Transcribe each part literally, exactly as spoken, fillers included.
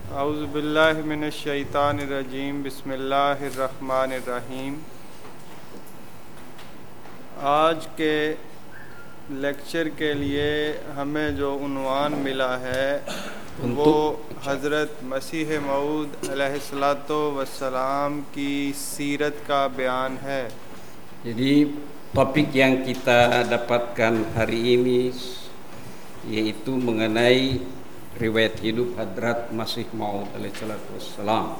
औज़ुबिल्लाहि मिनश्शैतानिर्रजीम बिस्मिल्लाहिर्रहमानिर्रहीम। आज के लेक्चर के लिए हमें जो उन्वान मिला है वो हज़रत मसीह मऊद अलैहिस्सलातो वस्सलाम की सीरत का बयान है। Jadi topik yang kita dapatkan hari ini yaitu mengenai riwayat hidup Hadrat Masih Maud alaihissalatu wassalam.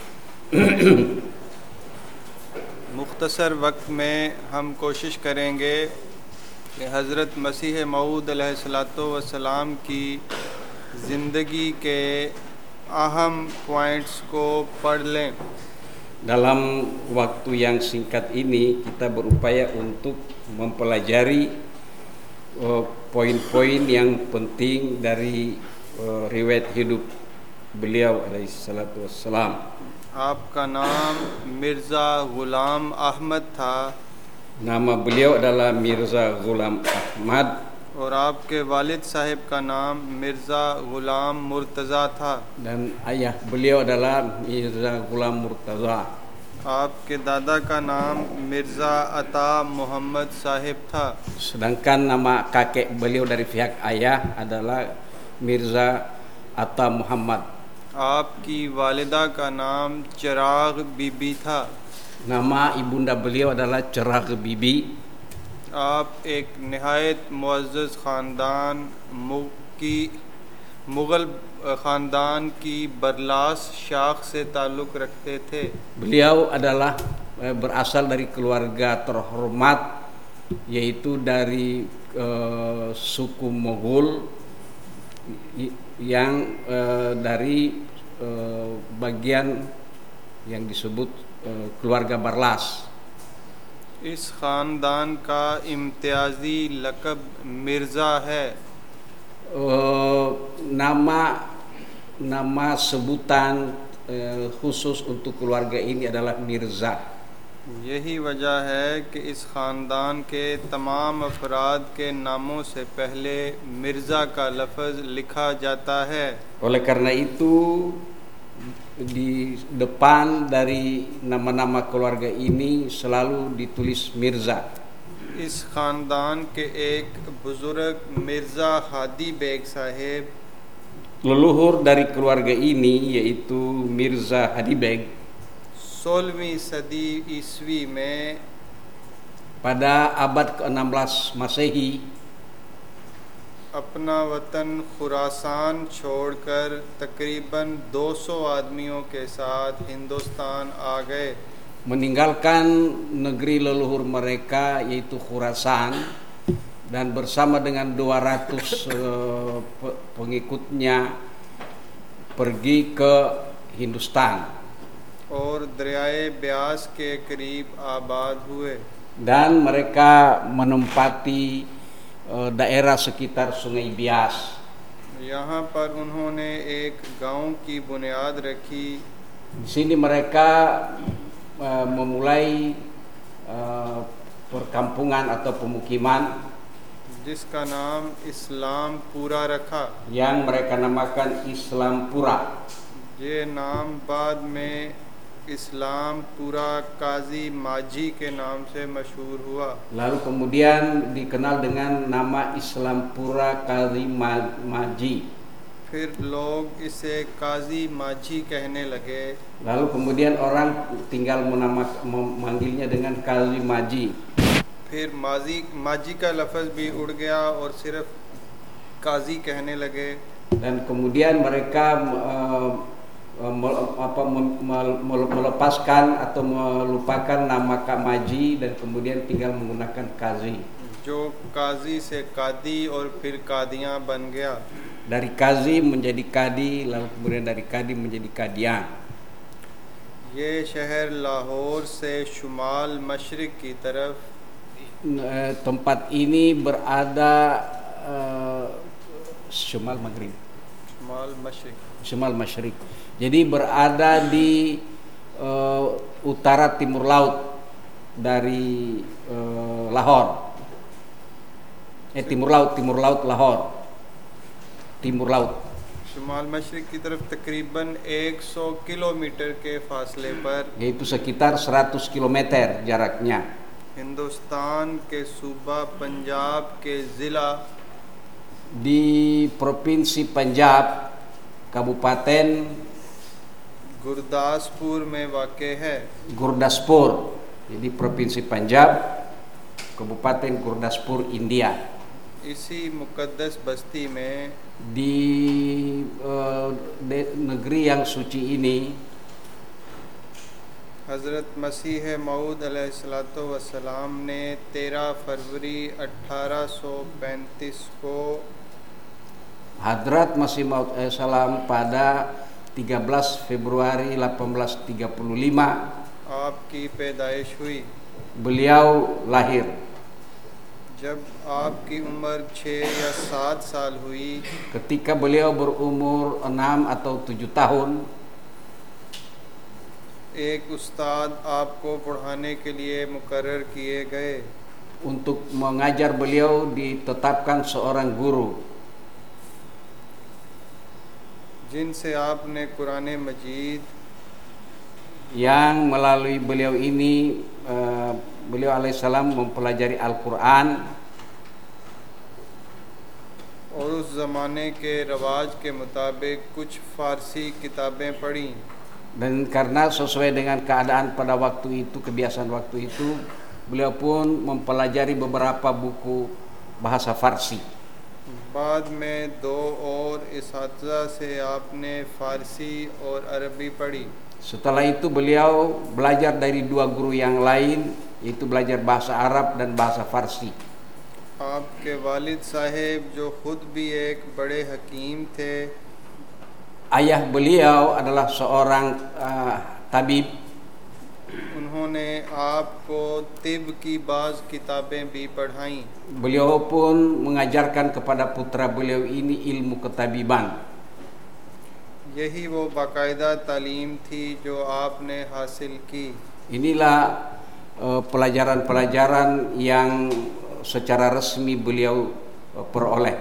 मुख्तसर वक्त में हम कोशिश करेंगे कि हज़रत मसीह मऊद अलैहिस्सलातो वस्सलाम की ज़िंदगी के अहम पॉइंट्स को पढ़ लें। Dalam waktu yang singkat ini kita berupaya untuk mempelajari uh, poin-poin yang penting dari uh, riwayat hidup beliau alaihissalatu wassalam. आपका नाम मिर्ज़ा ग़ुलाम अहमद था Nama beliau adalah Mirza Ghulam Ahmad और आपके वालिद साहिब का नाम मिर्ज़ा ग़ुलाम मुर्तज़ा था। dan ayah beliau adalah Mirza Ghulam Murtaza. आपके दादा का नाम मिर्ज़ा अता मोहम्मद साहिब था। Sedangkan nama kakek beliau dari pihak ayah adalah Mirza Atta Muhammad. आपकी वालिदा का नाम चिराग बीबी था। Nama ibunda beliau adalah Cerag Bibi. आप एक नहायत मुअज़्ज़ज़ ख़ानदान की मुग़ल ख़ानदान की बरलास शाख से ताल्लुक़ रखते थे। Beliau adalah eh, berasal dari keluarga terhormat yaitu dari eh, suku Moghul yang eh, dari eh, bagian yang disebut eh, keluarga Barlas. इस ख़ानदान का इम्तियाज़ी लक़ब मिर्ज़ा है। Uh, nama nama sebutan uh, khusus untuk keluarga ini adalah Mirza. यही वजह है कि इस ख़ानदान के तमाम अफराद के नामों से पहले मिर्ज़ा का लफ्ज़ लिखा जाता है। Oleh karena itu di depan dari nama-nama keluarga ini selalu ditulis Mirza. इस ख़ानदान के एक बुज़ुर्ग Mirza Hadi Baig Sahib Leluhur dari keluarga ini yaitu Mirza Hadi Beg सोलहवीं सदी ईस्वी में pada abad ke-enam belas Masehi अपना वतन खुरासान छोड़कर तकरीबन दो सौ आदमियों के साथ हिंदुस्तान आ गए। meninggalkan negeri leluhur mereka yaitu Khurasan dan bersama dengan dua ratus uh, pengikutnya pergi ke Hindustan और दरियाए ब्यास के करीब आबाद हुए। dan mereka menempati uh, daerah sekitar Sungai Bias. यहाँ पर उन्होंने एक गांव की बुनियाद रखी। Di sini mereka uh, memulai uh, perkampungan atau pemukiman जिसका नाम इस्लाम पूरा रखा। yang mereka namakan Islampura. ये नाम बाद में इस्लाम पूरा काजी माजी के नाम से मशहूर हुआ। Lalu kemudian dikenal dengan nama Islampura Kazi Maji. फिर लोग इसे काजी माजी कहने लगे। Lalu kemudian orang tinggal menama, memanggilnya dengan Kazi Maji. फिर माजी माजी का लफ्ज़ भी उड़ गया और सिर्फ काजी कहने लगे। Dan kemudian mereka uh, apa, melepaskan atau melupakan nama Kak Maji dan kemudian tinggal menggunakan Kazi. जो काजी से कादी और फिर कादियाँ बन गया। Dari Kazi menjadi Kadi, lalu kemudian dari Kadi menjadi Kadian. ये शहर लाहौर से शुमाल मशरिक की तरफ tempat ini berada uh, Shumal Maghrib, शुमाल मशरिक Shumal Masyrik. Jadi berada di uh, utara timur laut dari uh, Lahore. Eh timur laut, timur laut Lahore. Timur laut. शुमाल मशरिक की तरफ तकरीबन सौ किलोमीटर के फासले पर, yaitu sekitar seratus kilometer jaraknya, Hindustan के सूबा पंजाब के ज़िला di provinsi Punjab, Kabupaten Gurdaspur में वाक़ है। Gurdaspur, jadi provinsi Punjab, Kabupaten Gurdaspur, India. इसी मुक़द्दस बस्ती में Di uh, de, negeri yang suci ini, हज़रत मसीह मऊद अलैहिस्सलातु वस्सलाम ने तेरह फरवरी अठारह सौ पैंतीस को Hadrat Masih Maud alaihissalam pada tiga belas Februari delapan belas tiga puluh lima आपकी पैदाइश हुई। beliau lahir. जब आपकी उम्र छः या सात साल हुई, Ketika beliau berumur enam atau tujuh tahun, एक उस्ताद आपको पढ़ाने के लिए मुकर्रर किए गए। untuk mengajar beliau ditetapkan seorang guru जिनसे आपने कुरान मजीद yang melalui beliau ini uh, beliau alaihissalam mempelajari Al-Quran और उस ज़माने के रवाज के मुताबिक कुछ फ़ारसी किताबें पढ़ी। dan karena sesuai dengan keadaan pada waktu itu, kebiasaan waktu itu, beliau pun mempelajari beberapa buku bahasa Farsi. बाद में दो और इसातिज़ा से आपने फ़ारसी और अरबी पढ़ी। Setelah itu beliau belajar dari dua guru yang lain, yaitu belajar bahasa Arab dan bahasa Farsi. आपके वालिद साहेब जो ख़ुद भी एक बड़े हकीम थे, Ayah beliau adalah seorang uh, tabib. उन्होंने आपको तिब की बाज़ किताबें भी पढ़ाईं। Beliau pun mengajarkan kepada putra beliau ini ilmu ketabiban. यही वो बाकायदा तालीम थी जो आपने हासिल की। Inilah uh, pelajaran-pelajaran yang secara resmi beliau uh, peroleh.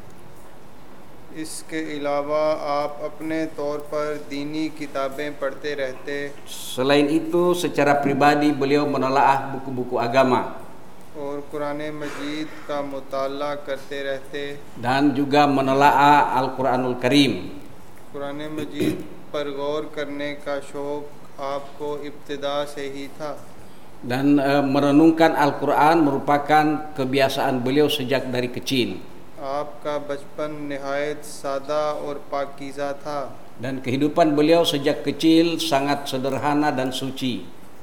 इसके अलावा आप अपने तौर पर दीनी किताबें पढ़ते रहते Selain itu, secara pribadi beliau menelaah buku-buku agama और कुरान मजीद का मुताला करते रहते। dan juga menelaah Al-Quranul Karim. Quran मजीद पर गौर करने का शौक़ आपको इब्तिदा से ही था। Dan uh, merenungkan Al-Quran merupakan kebiasaan beliau sejak dari kecil. आपका बचपन निहायत सादा और पाकीज़ा था। Dan kehidupan beliau sejak kecil sangat sederhana dan suci.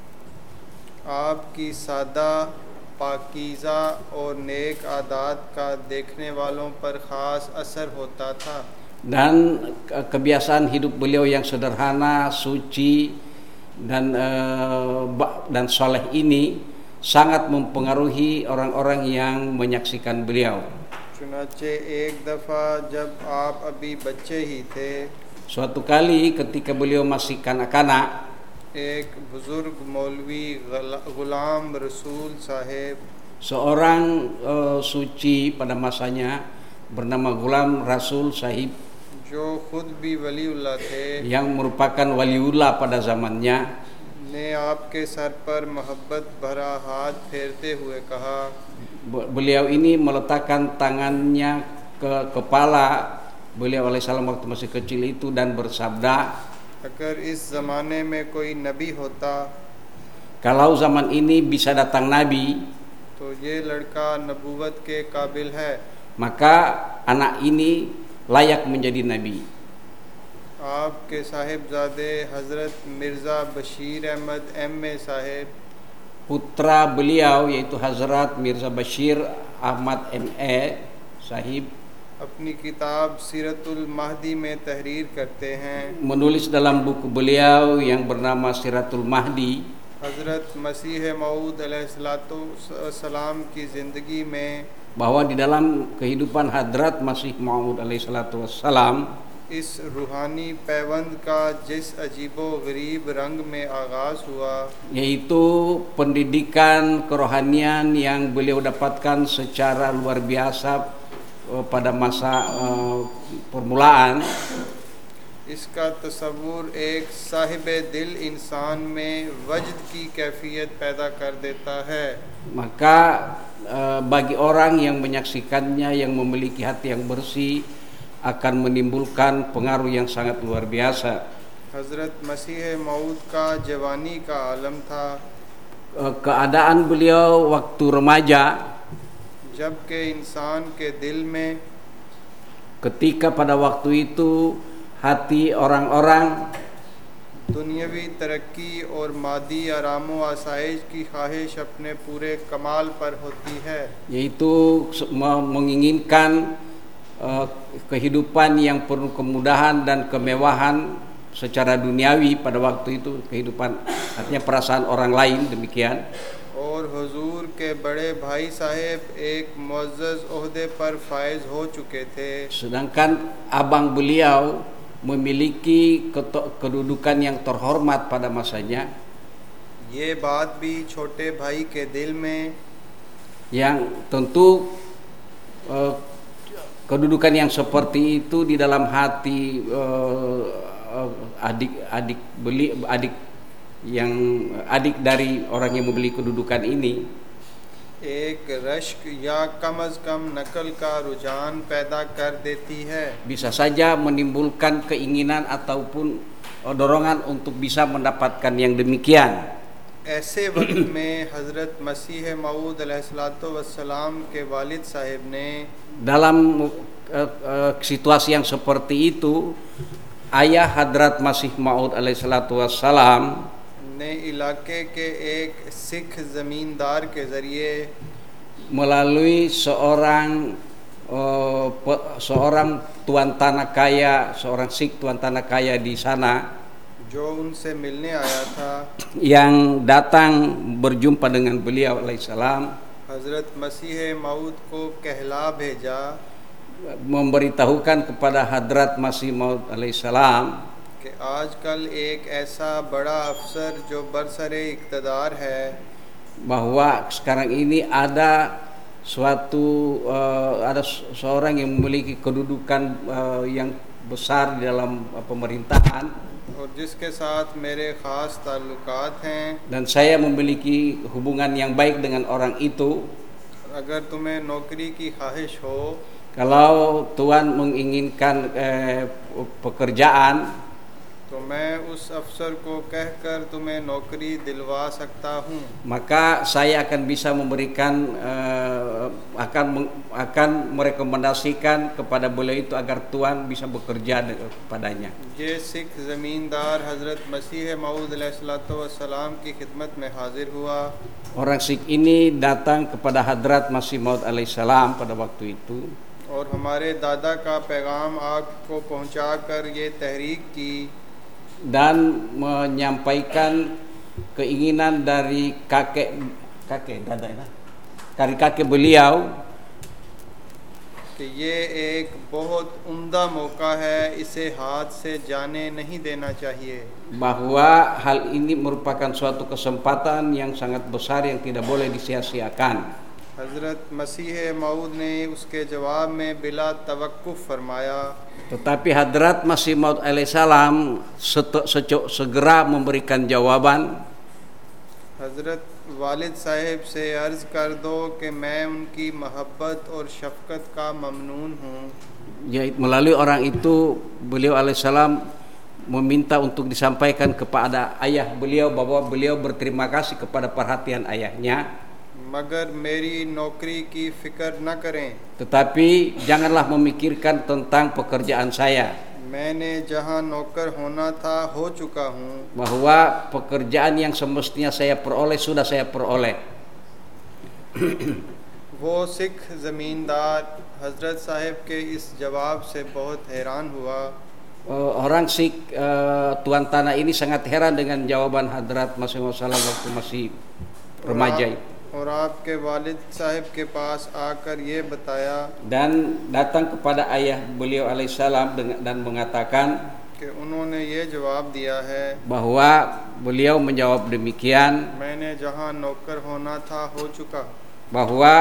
आपकी सादा, पाकीज़ा और नेक आदात का देखने वालों पर ख़ास असर होता था। Dan ke- kebiasaan hidup beliau yang sederhana, suci, dan uh, ba- dan soleh ini sangat mempengaruhi orang-orang yang menyaksikan beliau. चुनाचे एक दफ़ा जब आप अभी बच्चे ही थे, Suatu kali ketika beliau masih kanak-kanak, एक बुज़ुर्ग मौलवी गला- गुलाम रसूल साहेब seorang uh, suci pada masanya bernama Gulam Rasul Sahib जो खुद भी वलीउल्लाह थे, yang merupakan waliullah pada zamannya, ने आपके सर पर मोहब्बत भरा हाथ फेरते हुए कहा, be- beliau ini meletakkan tangannya ke kepala beliau alaihissalam waktu masih kecil itu dan bersabda, अगर इस ज़माने में कोई नबी होता kalau zaman ini bisa datang nabi, तो ये लड़का नबूवत के काबिल है। maka anak ini layak menjadi nabi. आपके साहिबजादे Hazrat Mirza Bashir Ahmad M A Sahib Putra beliau yaitu Hazrat Mirza Bashir Ahmad M A Sahib अपनी किताब सीरतुल महदी में तहरीर करते हैं, menulis dalam buku beliau yang bernama Siratul Mahdi हज़रत मसीह मऊद अलैहिस्सलाम की ज़िंदगी में bahwa di dalam kehidupan Hadrat Masih Maud alaihissalatu wassalam इस रूहानी पैवंद का जिस अजीबो गरीब रंग में आगाज़ हुआ, yaitu pendidikan kerohanian yang beliau dapatkan secara luar biasa eh, pada masa eh, permulaan, इसका तस्वुर एक साहिबे दिल इंसान में वजद की कैफियत पैदा कर देता है. Maka uh, bagi orang yang menyaksikannya, yang memiliki hati yang bersih, akan menimbulkan pengaruh yang sangat luar biasa. हज़रत मसीह मऊद का जवानी का आलम था. Uh, keadaan beliau waktu remaja, जबकि इंसान के दिल में ketika pada waktu itu hati orang-orang दुनियावी तरक्की और मादी आरामो आसाइश की ख्वाहिश अपने पूरे कमाल पर होती है. yaitu menginginkan uh, kehidupan yang penuh kemudahan dan kemewahan secara duniawi pada waktu itu, kehidupan artinya perasaan orang lain demikian. और हुजूर के बड़े भाई साहेब एक मुअज़्ज़ज़ ओहदे पर फाइज हो चुके थे. Sedangkan abang beliau memiliki kedudukan yang terhormat pada masanya. ये बात भी छोटे भाई के दिल में yang tentu uh, kedudukan yang seperti itu di dalam hati uh, uh, adik-adik beli adik yang adik dari orang yang memiliki kedudukan ini एक रश्क या कम अज कम नकल का रुझान पैदा कर देती है. bisa saja menimbulkan keinginan ataupun dorongan untuk bisa mendapatkan yang demikian. ऐसे वक्त में हज़रत मसीह मऊद अलैहिस्सलातु वस्सलाम के वालिद साहिब ने dalam uh, uh, situasi yang seperti itu, ayah Hadrat Masih Maud alaihissalatu wassalam ने इलाके के एक सिख ज़मींदार के ज़रिए melalui seorang uh, pe, seorang tuan tanah kaya, seorang Sikh tuan tanah kaya di sana जो उनसे मिलने आया था, yang datang berjumpa dengan beliau alaihissalam, हज़रत मसीह मऊद को कहला भेजा, memberitahukan kepada Hadrat Masih Maud alaihissalam कि आजकल एक ऐसा बड़ा अफसर जो बरसरे इक़्तिदार है, bahwa sekarang ini ada suatu uh, ada seorang yang memiliki kedudukan uh, yang besar di dalam uh, pemerintahan, और जिसके साथ मेरे ख़ास ताल्लुकात हैं. dan saya memiliki hubungan yang baik dengan orang itu. अगर तुम्हें नौकरी की ख्वाहिश हो, kalau Tuhan menginginkan eh, pekerjaan, तो मैं उस अफसर को कहकर तुम्हें नौकरी दिलवा सकता हूँ. maka saya akan bisa memberikan uh, akan akan merekomendasikan kepada beliau itu agar Tuhan bisa bekerja kepadanya. ये सिख ज़मींदार हज़रत मसीह मऊद अलैहिस्सलातु वस्सलाम की खिदमत में हाजिर हुआ. Orang Sikh ini datang kepada Hadrat Masih Maud alaihissalam pada waktu itu, और हमारे दादा का पैगाम आपको पहुँचाकर ये तहरीक की dan menyampaikan keinginan dari kakek kakek dada ya, dari kakek beliau कि ये एक बहुत उम्दा मौका है, इसे हाथ से जाने नहीं देना चाहिए. bahwa hal ini merupakan suatu kesempatan yang sangat besar yang tidak boleh disia-siakan. हज़रत मसीह मऊद ने उसके जवाब में बिला तवक्कुफ़ फरमाया, Tetapi Hadrat Masih Maud alaihissalam segera memberikan jawaban. हज़रत वालिद साहिब से अर्ज़ कर दो कि मैं उनकी मोहब्बत और शफ़क़त का ममनून हूँ. Yaitu melalui orang itu beliau alaihissalam meminta untuk disampaikan kepada ayah beliau bahwa beliau berterima kasih kepada perhatian ayahnya. मगर मेरी नौकरी की फ़िक्र न करें. Tetapi janganlah memikirkan tentang pekerjaan saya. मैंने जहाँ नौकर होना था हो चुका हूँ. Bahwa pekerjaan yang semestinya saya peroleh sudah saya peroleh. वो सिख ज़मींदार हज़रत साहिब के इस जवाब से बहुत हैरान हुआ. Orang Sikh uh, tuan tanah ini sangat heran dengan jawaban Hadrat Masih Maud waktu masih remaja. और आपके वालिद साहिब के पास आकर ये बताया, dan datang kepada ayah beliau alaihissalam dan mengatakan कि उन्होंने ये जवाब दिया है, bahwa beliau menjawab demikian, मैंने जहाँ नौकर होना था हो चुका. bahwa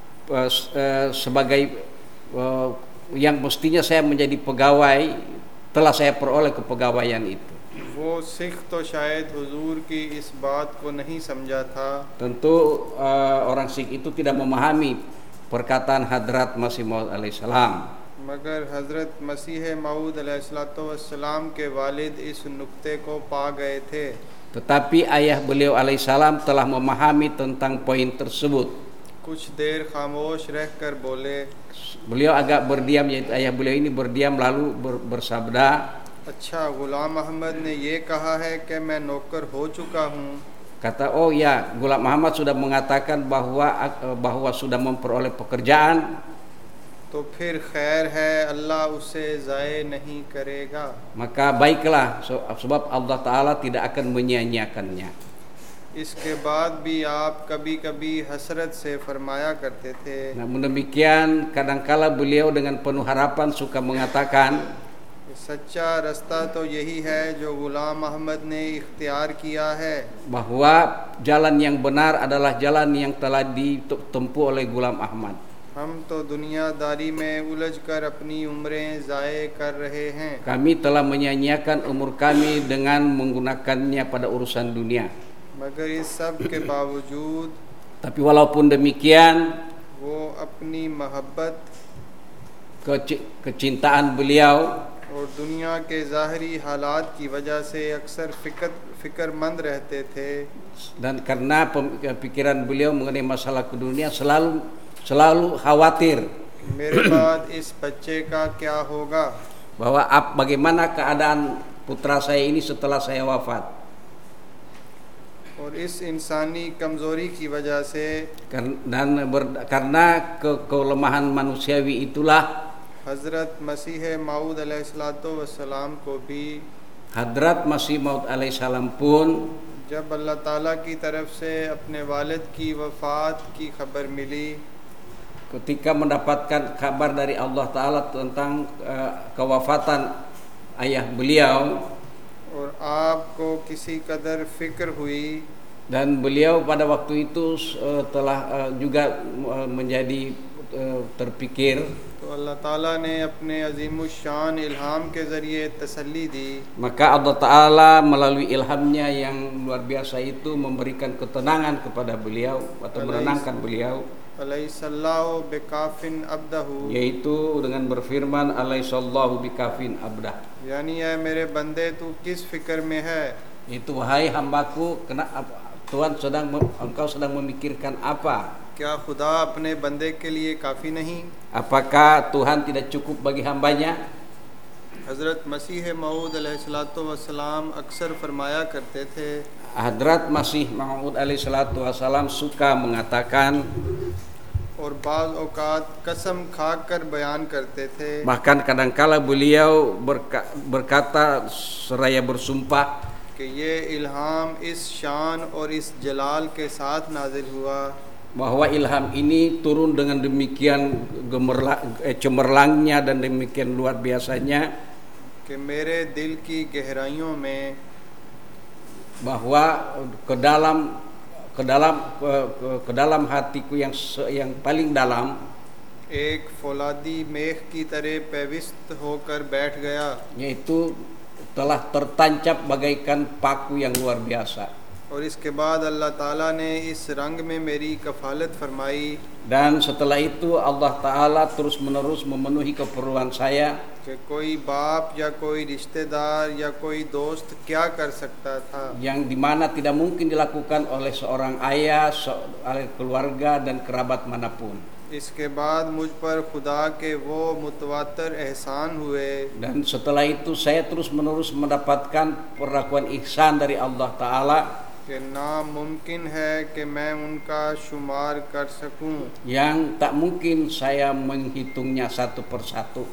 uh, sebagai uh, yang mestinya saya menjadi pegawai telah saya peroleh kepegawaian itu. वो सिख तो शायद हुजूर की इस बात को नहीं समझा था. Tentu uh, orang Sikh itu tidak memahami perkataan Hadrat Masih Maud alaihissalam. मगर हज़रत मसीह मऊद अलैहिस्सलाम के वालिद इस नुक्ते को पा गए थे. Tetapi ayah beliau alaihissalam telah memahami tentang poin tersebut. कुछ देर खामोश रहकर बोले. Beliau agak berdiam, yaitu ayah beliau ini berdiam lalu ber, bersabda, अच्छा गुलाम अहमद ने ये कहा है कि मैं नौकर हो चुका हूँ. Kata, oh ya, Ghulam Muhammad sudah mengatakan bahwa bahwa sudah memperoleh pekerjaan. तो फिर खैर है, अल्लाह उसे ज़ाये नहीं करेगा. Maka baiklah, sebab Allah Ta'ala tidak akan menyia-nyiakannya. इसके बाद भी आप कभी-कभी हसरत से फरमाया करते थे. Namun demikian, kadangkala beliau dengan penuh harapan suka mengatakan, सच्चा रास्ता तो यही है जो गुलाम अहमद ने इख्तियार किया है. Bahwa jalan yang benar adalah jalan yang telah ditempuh oleh Ghulam Ahmad. हम तो दुनियादारी में उलझकर अपनी उम्रें ज़ाये कर रहे हैं. Kami telah menyia-nyiakan umur kami dengan menggunakannya pada urusan dunia. मगर इस सब के बावजूद Tapi walaupun demikian, वो अपनी मोहब्बत kecintaan beliau और दुनिया के ज़ाहरी हालात की वजह से अक्सर फिक्र फिक्रमंद रहते थे. Dan karena pikiran beliau mengenai masalah dunia selalu selalu khawatir. मेरे बाद इस बच्चे का क्या होगा? Bahwa ap, bagaimana keadaan putra saya ini setelah saya wafat. और इस इंसानी कमज़ोरी की वजह से Dan ber, karena ke, kelemahan manusiawi itulah हज़रत मसीह मऊद अलैहिस्सलाम को भी Hadrat Masih Maud alaihissalam pun जब अल्लाह ताला की तरफ से अपने वालिद की वफ़ात की खबर मिली, ketika mendapatkan kabar dari Allah Ta'ala tentang uh, kewafatan ayah beliau, और आपको किसी कदर फ़िक्र हुई, dan beliau pada waktu itu uh, telah uh, juga uh, menjadi uh, terpikir, तो अल्लाह ताला ने अपने अज़ीमुश्शान इल्हाम के ज़रिए तसल्ली दी. maka Allah Ta'ala melalui ilhamnya yang luar biasa itu memberikan ketenangan kepada beliau atau menenangkan beliau, अलैहिस्सलाहु बिकाफिन अब्दहु, yaitu dengan berfirman alaihissallahu bikafin abdah, यानी है मेरे बंदे तू किस फ़िक्र में है. itu wahai hambaku, kena, Tuhan sedang engkau sedang memikirkan apa? क्या खुदा अपने बंदे के लिए काफ़ी नहीं? Apakah Tuhan tidak cukup bagi hambanya? हज़रत मसीह मऊद अलैहिस्सलाम अक्सर फरमाया करते थे. Hadrat Masih Maud alaihissalatu wassalam suka mengatakan, और बाज़ औक़ात कसम खाकर बयान करते थे. bahkan kadangkala beliau berka, berkata seraya bersumpah कि ये इल्हाम इस शान और इस जलाल के साथ नाजिल हुआ bahwa ilham ini turun dengan demikian gemerlang, eh, cemerlangnya dan demikian luar biasanya कि मेरे दिल की गहराइयों में bahwa ke dalam ke dalam ke, ke, ke dalam hatiku yang yang paling dalam एक फौलादी मेख की तरह पेविस्त होकर बैठ गया. yaitu telah tertancap bagaikan paku yang luar biasa. और इसके बाद अल्लाह ताला ने इस रंग में मेरी कफ़ालत फरमाई. Dan setelah itu Allah Ta'ala terus menerus memenuhi keperluan saya. कि कोई बाप या कोई रिश्तेदार या कोई दोस्त क्या कर सकता था. Yang dimana tidak mungkin dilakukan oleh seorang ayah, oleh keluarga dan kerabat manapun. इसके बाद मुझ पर खुदा के वो मुतवातर एहसान हुए. Dan setelah itu saya terus menerus mendapatkan perlakuan ihsan dari Allah Ta'ala कि नामुमकिन है कि मैं उनका शुमार कर सकूं. yang tak mungkin saya menghitungnya satu persatu.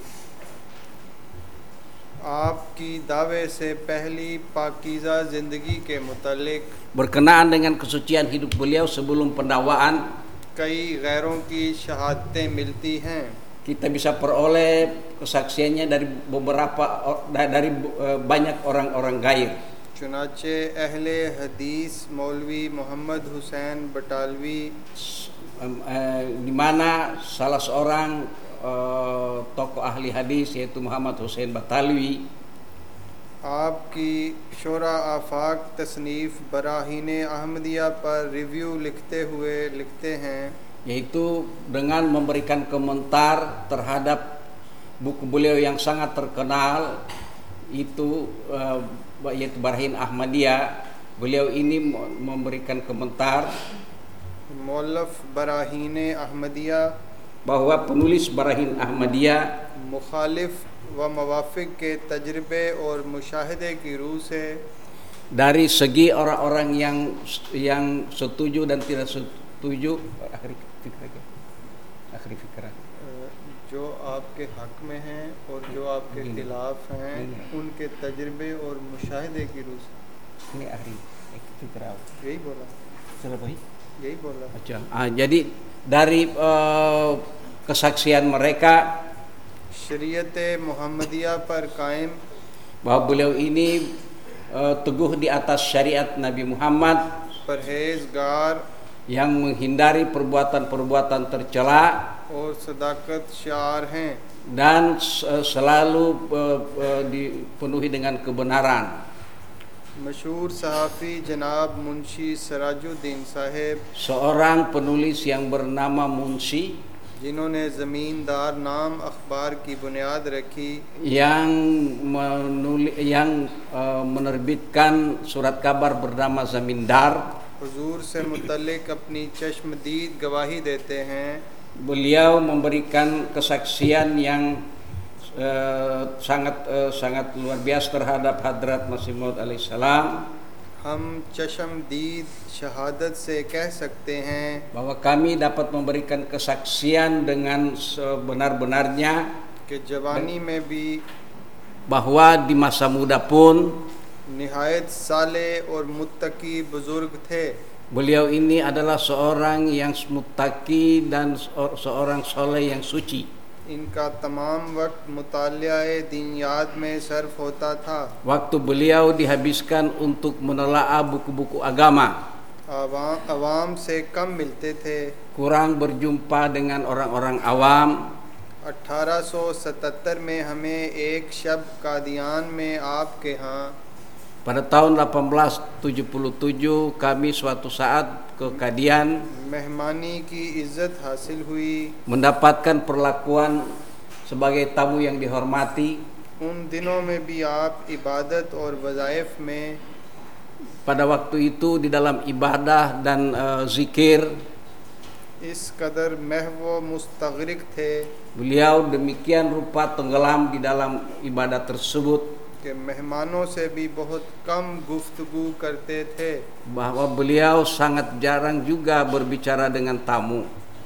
आपकी दावे से पहली पाकीज़ा ज़िंदगी के मुतालिक Berkenaan dengan kesucian hidup beliau sebelum pendakwaan, कई गैरों की शहादतें मिलती हैं. kita bisa peroleh kesaksiannya dari beberapa dari banyak orang-orang gair. चुनाचे अहले हदीस मौलवी मोहम्मद हुसैन Batalvi, di mana salah seorang uh, tokoh ahli hadis yaitu Muhammad Husain Batalwi, आपकी शोरा आफाक तसनीफ़ बराहीन अहमदिया पर रिव्यू लिखते हुए लिखते हैं, yaitu dengan memberikan komentar terhadap buku beliau yang sangat terkenal itu uh, yaitu Barahin Ahmadiyah. Beliau ini memberikan komentar मौलफ बराहीन Ahmadiyya bahwa penulis Barahin Ahmadiyah मुखालिफ व मवाफिक के तजर्बे और मुशाहिदे की रूह से dari segi orang-orang yang yang setuju dan tidak setuju, akhir fikir akhir fikir जो आपके हक में हैं और जो आपके खिलाफ हैं उनके तजर्बे और मुशाहिदे की रूह से। ini akhir fikir यही बोला salah baik यही बोला अच्छा ah, jadi dari uh, kesaksian mereka शरीयत मुहम्मदिया पर कायम bahwa beliau ini uh, teguh di atas syariat Nabi Muhammad, परहेजगार yang menghindari perbuatan-perbuatan tercela और सदाकत शार हैं, dan uh, selalu uh, uh, dipenuhi dengan kebenaran. मशहूर सहाफ़ी जनाब मुंशी सराजुद्दीन Sahib, Seorang penulis yang bernama Munshi जिन्होंने ज़मींदार नाम अखबार की बुनियाद रखी, yang menulis yang uh, menerbitkan surat kabar bernama Zamindar. हुजूर से मुतल्लिक अपनी चश्मदीद गवाही देते हैं। Beliau memberikan kesaksian yang uh, sangat uh, sangat luar biasa terhadap Hadrat Masih Maud alaihissalam. हम चश्मदीद शहादत से कह सकते हैं Bahwa kami dapat memberikan kesaksian dengan sebenar-benarnya कि जवानी में भी bahwa di masa muda pun निहायत साले और मुत्तकी बुजुर्ग थे। beliau ini adalah seorang yang muttaqi dan seorang soleh yang suci. इनका तमाम वक्त मुतालिया दीनियात में सर्फ होता था। Waktu beliau dihabiskan untuk menelaah buku-buku agama. आवाम आवाम से कम मिलते थे। Kurang berjumpa dengan orang-orang awam. अठारह सौ सतहत्तर में हमें एक शब कादियान में आपके यहाँ Pada tahun delapan belas tujuh puluh tujuh kami suatu saat ke Kadian मेहमानी की इज्जत हासिल हुई। mendapatkan perlakuan sebagai tamu yang dihormati. उन दिनों में भी आप इबादत और वज़ाइफ में Pada waktu itu di dalam ibadah dan uh, zikir इस कदर महव मुस्तगरिक थे beliau demikian rupa tenggelam di dalam ibadah tersebut कि मेहमानों से भी बहुत कम गुफ्तगू करते थे। bahwa beliau sangat jarang juga berbicara dengan tamu.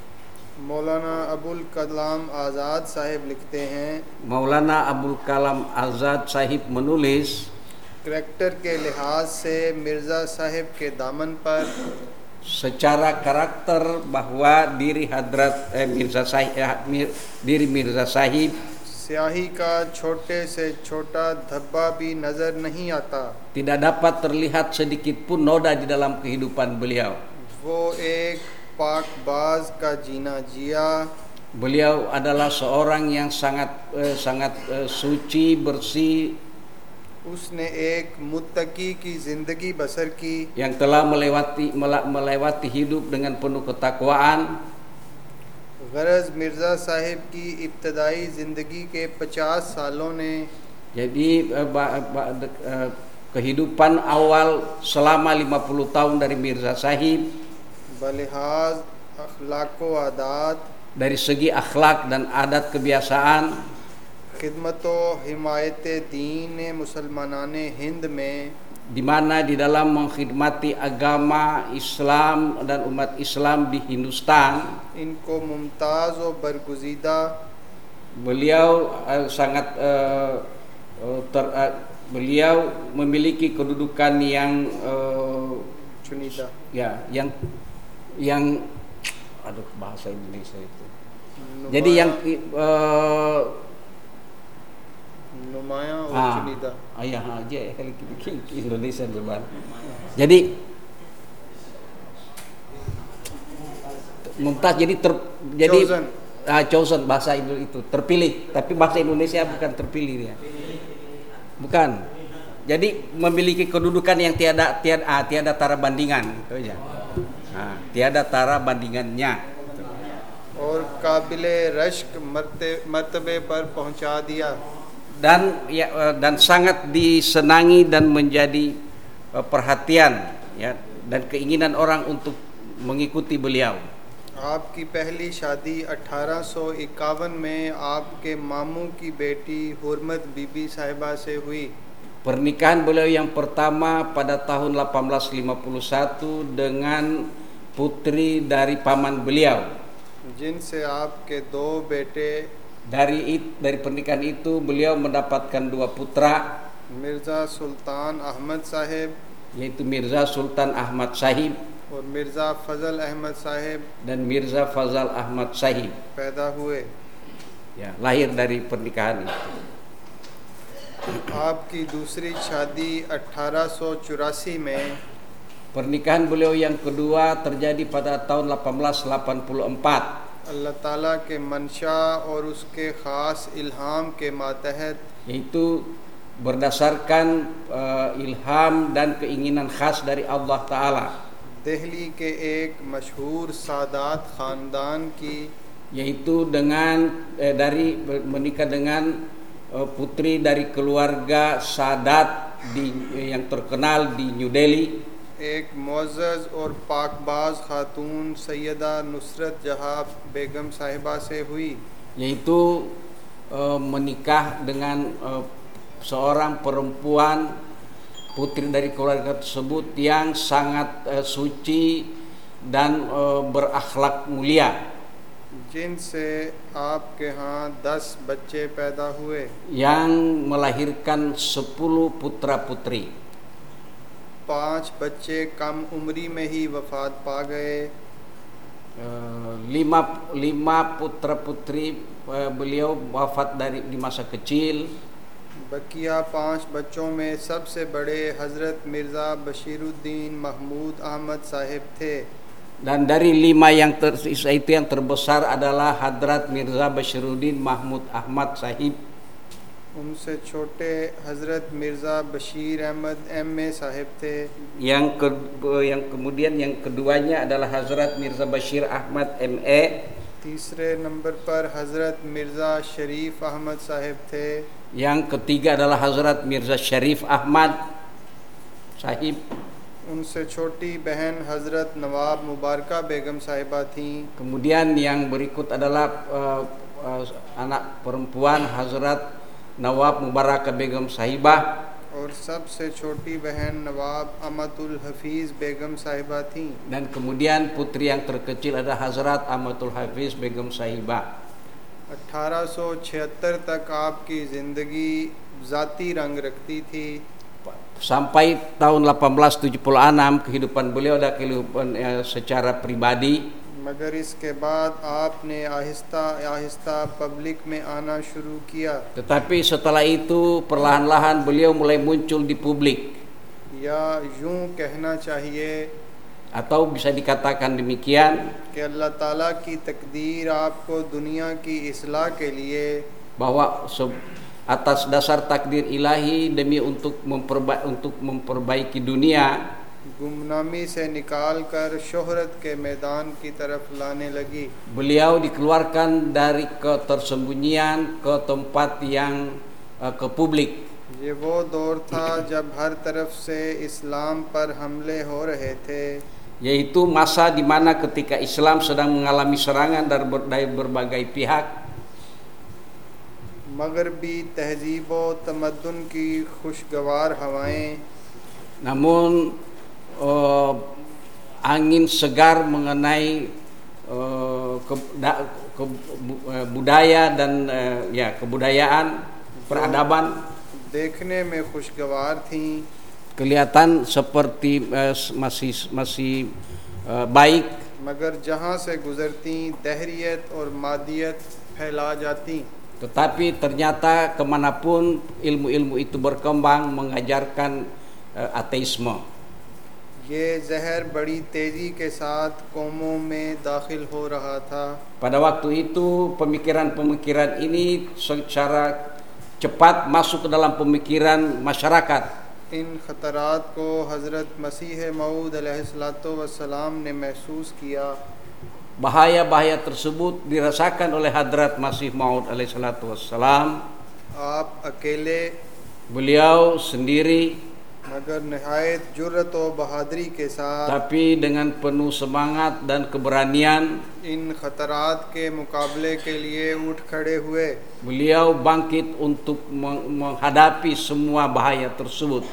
Maulana अबुल कलाम आज़ाद साहिब लिखते हैं, Maulana Abdul Kalam Azad Sahib menulis, character के लिहाज से मिर्ज़ा साहिब के दामन पर secara karakter bahwa diri Hadrat eh, Mirza Sahib eh, Mir, diri Mirza Sahib स्याही का छोटे से छोटा धब्बा भी नज़र नहीं आता। tidak dapat terlihat sedikit pun noda di dalam kehidupan beliau. वो एक पाकबाज का जीना जिया। Beliau adalah seorang yang sangat eh, sangat eh, suci, bersih, उसने एक मुत्तकी की ज़िंदगी बसर की yang telah melewati melewati hidup dengan penuh ketakwaan. गरज मिर्ज़ा साहिब की इब्तदाई ज़िंदगी के पचास सालों ने Jadi eh, ba, ba, de, eh, kehidupan awal selama lima puluh tahun dari Mirza Sahib बलिहाज अखलाको आदात dari segi akhlak dan adat kebiasaan, खिदमतो हिमायत दीन मुसलमानान हिंद में di mana di dalam mengkhidmati agama Islam dan umat Islam di Hindustan, इनको मुमताज़ और बरगुज़ीदा beliau uh, sangat uh, uh, ter, uh, beliau memiliki kedudukan yang uh, चुनीदा ya yang yang aduh bahasa Indonesia itu. Jadi yang uh, नुमाया और ah, चुनीदा ayah aja ya kali bikin Indonesia berban. Jadi Mumtaz jadi ter, jadi Chosen. ah, chosen bahasa itu terpilih, tapi bahasa Indonesia bukan terpilih dia. Bukan. Jadi memiliki kedudukan yang tiada tiada ah, tiada tara bandingan gitu ya. Nah, tiada tara bandingannya. और काबिले रश्क मर्तबे पर पहुंचा दिया. Dan ya, dan sangat disenangi dan menjadi uh, perhatian ya dan keinginan orang untuk mengikuti beliau. आपकी पहली शादी अठारह सौ इक्यावन में आपके मामू की बेटी हुर्मत बीबी साहिबा से हुई. Pernikahan beliau yang pertama pada tahun delapan belas lima puluh satu dengan putri dari paman beliau. जिनसे आपके दो बेटे. Dari dari pernikahan itu beliau mendapatkan dua putra. Mirza सुल्तान अहमद Sahib. Yaitu Mirza Sultan Ahmad Sahib. और मिर्ज़ा फजल अहमद Sahib. Dan Mirza Fazal Ahmad Sahib. पैदा हुए. Ya, lahir dari pernikahan itu. आपकी दूसरी शादी अठारह सौ चौरासी में. Pernikahan beliau yang kedua terjadi pada tahun delapan belas delapan puluh empat. अल्लाह ताला के मंशा और उसके ख़ास इल्हाम के मातहत. Yaitu berdasarkan uh, ilham dan keinginan khas dari Allah Ta'ala. Delhi के एक मशहूर सादात ख़ानदान की. Yaitu dengan eh, dari menikah dengan putri dari keluarga Sadat di, yang terkenal di New Delhi. एक मुअज़्ज़ज़ और पाकबाज खातून सैयदा नुसरत जहाँ बेगम साहिबा से हुई. Yaitu uh, menikah dengan uh, seorang perempuan putri dari keluarga tersebut yang sangat uh, suci dan uh, berakhlak mulia. जिनसे आपके यहाँ दस बच्चे पैदा हुए. Yang melahirkan sepuluh putra putri. पांच बच्चे कम उम्री में ही वफात पा गए. Uh, lima lima putra putri uh, beliau wafat dari di masa kecil. बकिया पांच बच्चों में सबसे बड़े हज़रत मिर्ज़ा बशीरुद्दीन महमूद अहमद साहिब थे. Dan dari lima yang tersisa itu yang terbesar adalah Hadrat Mirza Bashiruddin Mahmud Ahmad Sahib. उनसे छोटे हज़रत मिर्ज़ा बशीर अहमद एम ए साहिब थे. Yang ke, yang kemudian yang keduanya adalah Hazrat Mirza Bashir Ahmad M A. तीसरे नंबर पर हज़रत मिर्ज़ा शरीफ अहमद साहिब थे. Yang ketiga adalah Hazrat Mirza Sharif Ahmad Sahib. उनसे छोटी बहन हज़रत नवाब मुबारका बेगम साहिबा थीं. Kemudian yang berikut adalah uh, uh, anak perempuan Hazrat Nawab Mubaraka Begum Sahibah. और सबसे छोटी बहन नवाब अमतुल हफीज़ बेगम साहिबा थीं. Dan kemudian putri yang terkecil adalah Hazrat Amatul Hafiz Begum Sahibah. अठारह सौ छिहत्तर तक आपकी ज़िंदगी ज़ाती रंग रखती थी. Sampai tahun delapan belas tujuh puluh enam kehidupan beliau adalah kehidupan eh, secara pribadi. मगर इसके बाद आपने आहिस्ता आहिस्ता पब्लिक में आना शुरू किया. Tetapi setelah itu perlahan-lahan beliau mulai muncul di publik. या यूं कहना चाहिए atau bisa dikatakan demikian कि अल्लाह ताला की तकदीर आपको दुनिया की इस्लाह के लिए bahwa atas dasar takdir ilahi demi untuk memperba- untuk memperbaiki dunia गुमनामी से निकाल कर शोहरत के मैदान की तरफ लाने लगी. Beliau dikeluarkan dari ketersembunyian ke tempat yang uh, ke publik. ये वो दौर था जब हर तरफ से इस्लाम पर हमले हो रहे थे. Yaitu masa di mana ketika Islam sedang mengalami serangan dari berbagai pihak. मगरबी तहजीब व तमद्दुन की खुशगवार हवाएं. Namun uh, angin segar mengenai uh, ke, da, ke, uh, budaya dan uh, ya kebudayaan peradaban देखने में खुशगवार थीं. kelihatan seperti uh, masih masih uh, baik. मगर जहाँ से गुजरती दहरियत और मादियत फैला जाती. Tetapi ternyata kemanapun ilmu-ilmu itu berkembang mengajarkan uh, ateisme. ये जहर बड़ी तेज़ी के साथ कौमों में दाखिल हो रहा था. Pada waktu itu pemikiran-pemikiran ini secara cepat masuk ke dalam pemikiran masyarakat. इन ख़तरात को हज़रत मसीह मऊद अलैहिस्सलातु वस्सलाम ने महसूस किया. Bahaya-bahaya tersebut dirasakan oleh Hadrat Masih Maud alaihissalatu wassalam. आप अकेले Beliau sendiri, मगर नहायत जुर्रत और बहादुरी के साथ tapi dengan penuh semangat dan keberanian इन ख़तरात के मुकाबले के लिए उठ खड़े हुए. beliau bangkit untuk menghadapi semua bahaya tersebut.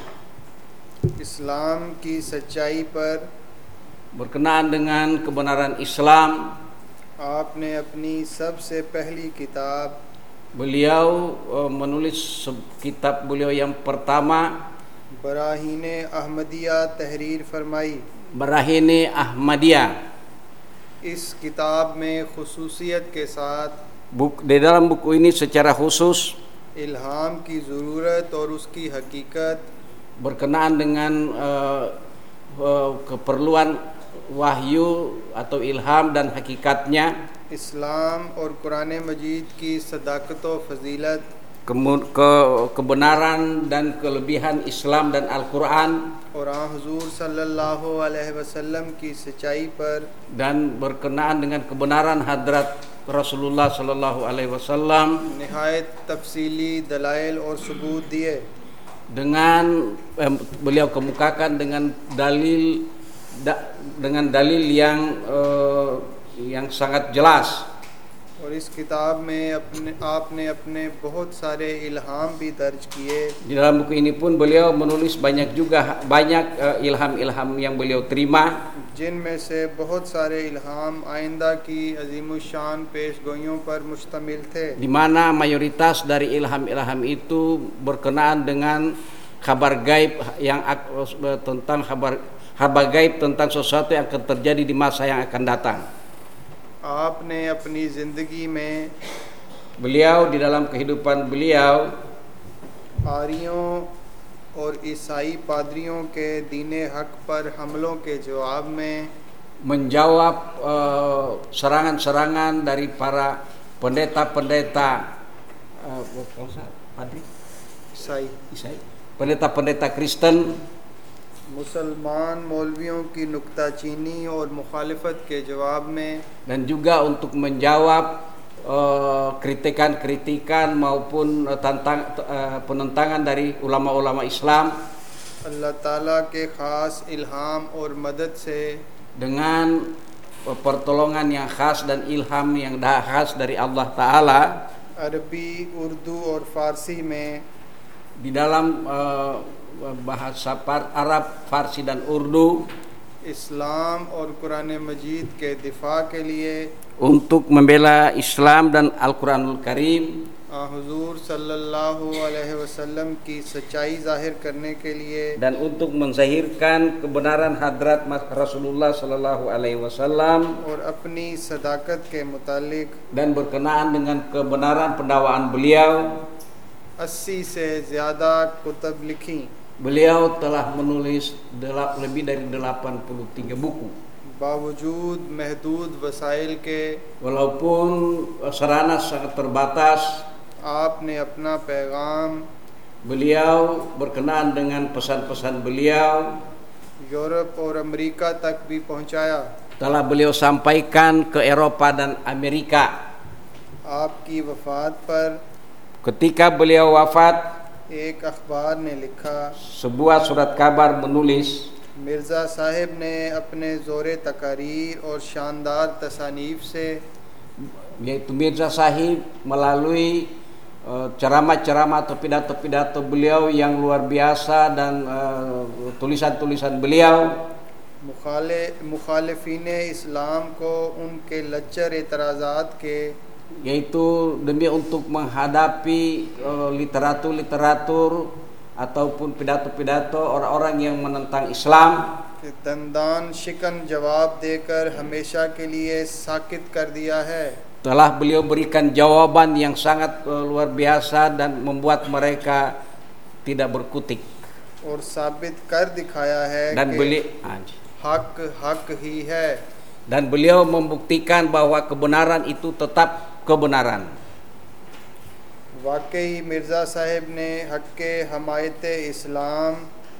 इस्लाम की सच्चाई पर Berkenaan dengan kebenaran Islam, आपने अपनी सबसे पहली किताब beliau uh, menulis kitab beliau yang pertama, बराहीन अहमदिया तहरीर फरमाई. Barahine Ahmadiyah. इस किताब में खुसूसियत के साथ Buk, di dalam buku ini secara khusus इल्हाम की ज़रूरत और उसकी हकीकत, berkenaan dengan uh, uh, keperluan wahyu atau ilham dan hakikatnya, इस्लाम और कुरान मजीद की सदाकत व फजीलत, Kemu- ke, kebenaran dan kelebihan Islam dan Al-Quran, और आ हुजूर सल्लल्लाहु अलैहि वसल्लम की सच्चाई पर dan berkenaan dengan kebenaran hadrat Rasulullah Sallallahu Alaihi Wasallam निहायत तफसीली दलाइल और सबूत दिए. dengan eh, beliau kemukakan dengan dalil da, dengan dalil yang eh, yang sangat jelas. और इस किताब में अपने आपने अपने बहुत सारे इल्हाम भी दर्ज किए. Di dalam buku ini pun beliau menulis banyak juga banyak eh, ilham-ilham yang beliau terima, जिनमें से बहुत सारे इल्हाम आइंदा की अजीमुशान पेशगोइयों पर मुश्तमिल थे. di mana mayoritas dari ilham-ilham itu berkenaan dengan kabar gaib yang ak- tentang kabar kabar gaib tentang sesuatu yang akan terjadi di masa yang akan datang. आपने अपनी ज़िंदगी में Beliau di dalam kehidupan beliau Oreo और ईसाई पादरियों के दीन हक पर हमलों के जवाब में menjawab eh, serangan-serangan dari para pendeta-pendeta eh, padri ईसाई Isai, pendeta-pendeta Kristen, मुसलमान मौलवियों की नुक्ताचीनी और मुखालफत के जवाब में dan juga untuk menjawab eh, kritikan-kritikan maupun eh, tantang, eh, penentangan dari ulama-ulama Islam अल्लाह ताला के ख़ास इल्हाम और मदद से dengan eh, pertolongan yang khas dan ilham yang dah khas dari Allah Ta'ala. अरबी, उर्दू और फ़ारसी में Di dalam eh, bahasa Par- Arab, Farsi dan Urdu इस्लाम और कुरान मजीद के दिफा के लिए untuk membela Islam dan Al-Quranul Karim आ हुजूर सल्लल्लाहु अलैहि वसल्लम की सच्चाई जाहिर करने के लिए dan untuk menzahirkan kebenaran hadrat Rasulullah Sallallahu Alaihi Wasallam और अपनी सदाकत के मुतालिक dan berkenaan dengan kebenaran pendakwaan beliau. अस्सी से ज़्यादा कुतब लिखी. Beliau telah menulis delap, lebih dari delapan puluh tiga buku. बावजूद महदूद वसाइल के Walaupun sarana sangat terbatas, आपने अपना पैगाम beliau berkenaan dengan pesan-pesan beliau Europe और अमेरिका तक भी पहुंचाया. telah beliau sampaikan ke Eropa dan Amerika. आपकी वफ़ात पर Ketika beliau wafat, एक अखबार ने लिखा, sebuah surat kabar menulis, Mirza साहिब ने अपने ज़ोरे तकारीर और शानदार तसानीफ से yaitu Mirza Sahib melalui uh, ceramah-ceramah atau pidato-pidato beliau yang luar biasa dan uh, tulisan-tulisan beliau मुखाले मुखालिफीन इस्लाम को उनके लच्चर एतराज़ात के yaitu demi untuk menghadapi uh, literatur-literatur ataupun pidato-pidato orang-orang yang menentang Islam, दंदान शिकन जवाब देकर हमेशा के लिए साकित कर दिया है. telah beliau berikan jawaban yang sangat uh, luar biasa dan membuat mereka tidak berkutik. और साबित कर दिखाया है Dan कि beli, हक हक ही है. dan beliau membuktikan bahwa kebenaran itu tetap kebenaran. वाकई मिर्ज़ा साहिब ने हक के हमायत इस्लाम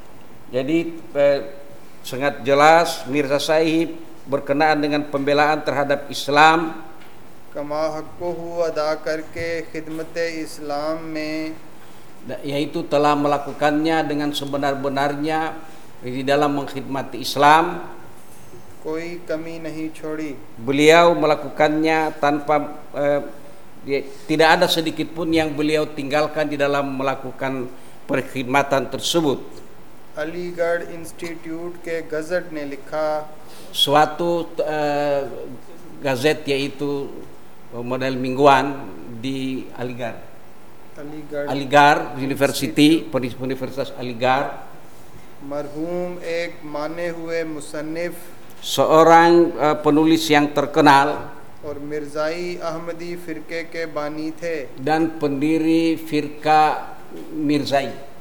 Jadi eh, sangat jelas Mirza Sahib berkenaan dengan pembelaan terhadap Islam, कमा हक़्क़ुहु अदा करके खिदमत इस्लाम में, yaitu telah melakukannya dengan sebenar-benarnya di dalam mengkhidmati Islam. कोई कमी नहीं छोड़ी. Beliau melakukannya tanpa eh, dia, tidak ada sedikit pun yang beliau tinggalkan di dalam melakukan perkhidmatan tersebut. Aligarh institute के गज़ट ने लिखा, Suatu uh, gazet yaitu model mingguan di Aligarh, Aligarh Aligarh University, Universitas Aligarh, मरहूम एक माने हुए मुसन्निफ seorang uh, penulis yang terkenal और मिर्ज़ाई अहमदी फ़िरके के बानी थे. dan pendiri firqa Mirzai.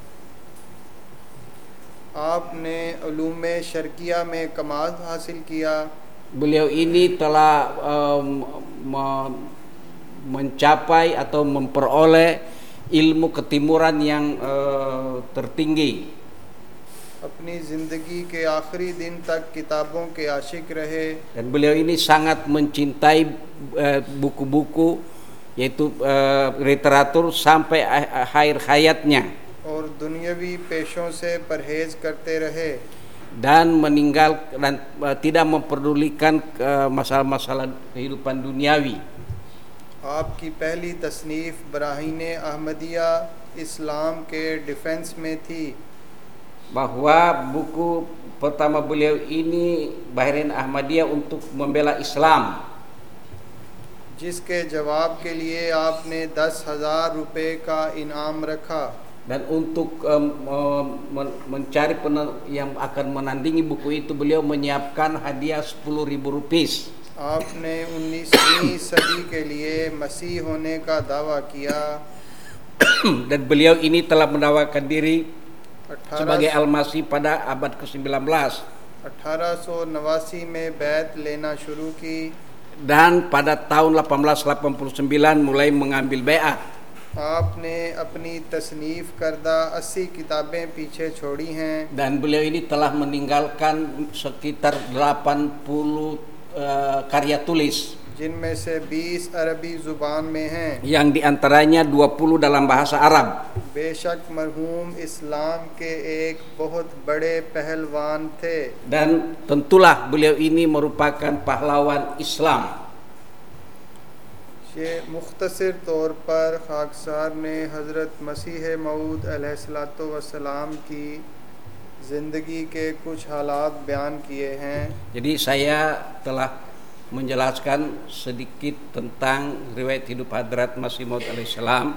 आपने उलूम शर्किया में कमाल हासिल किया. Beliau ini telah um, me- mencapai atau memperoleh ilmu ketimuran yang uh, tertinggi. अपनी ज़िंदगी के आखिरी दिन तक किताबों के आशिक रहे. Dan beliau ini sangat mencintai uh, buku-buku yaitu uh, literatur sampai akhir hayatnya. और दुनियावी पेशों से परहेज करते रहे. Dan meninggal dan uh, tidak memperdulikan uh, masalah-masalah kehidupan duniawi. आपकी पहली तसनीफ बराहीन अहमदिया इस्लाम के डिफेंस में थी. Bahwa buku pertama beliau ini Bahrain Ahmadiyah untuk membela Islam, जिसके जवाब के लिए आपने दस हजार रुपये का इनाम रखा. dan untuk um, men- mencari pen- yang akan menandingi buku itu beliau menyiapkan hadiah sepuluh ribu rupiah. आपने उन्नीसवीं सदी के लिए मसीह होने का दावा किया. Dan beliau ini telah mendakwakan diri sebagai अठारह Al-Masih pada abad ke sembilan belas अठारह सौ नवासी में बैत लेना शुरू की. dan pada tahun delapan belas delapan puluh sembilan mulai mengambil bai'at. आपने अपनी तसनीफ करदा अस्सी किताबें पीछे छोड़ी हैं. Dan beliau ini telah meninggalkan sekitar delapan puluh uh, karya tulis जिनमें से बीस अरबी ज़ुबान में हैं. yang diantaranya dua puluh dalam bahasa Arab. बेशक मरहूम इस्लाम के एक बहुत बड़े पहलवान थे. Dan tentulah beliau ini merupakan pahlawan Islam. ये मुख्तसर तौर पर खाकसार ने हज़रत मसीह मऊद अलैहिस्सलातु वस्सलाम की ज़िंदगी के कुछ हालात बयान किए हैं. Jadi saya telah menjelaskan sedikit tentang riwayat hidup Hadrat Masih Maud alaihissalam.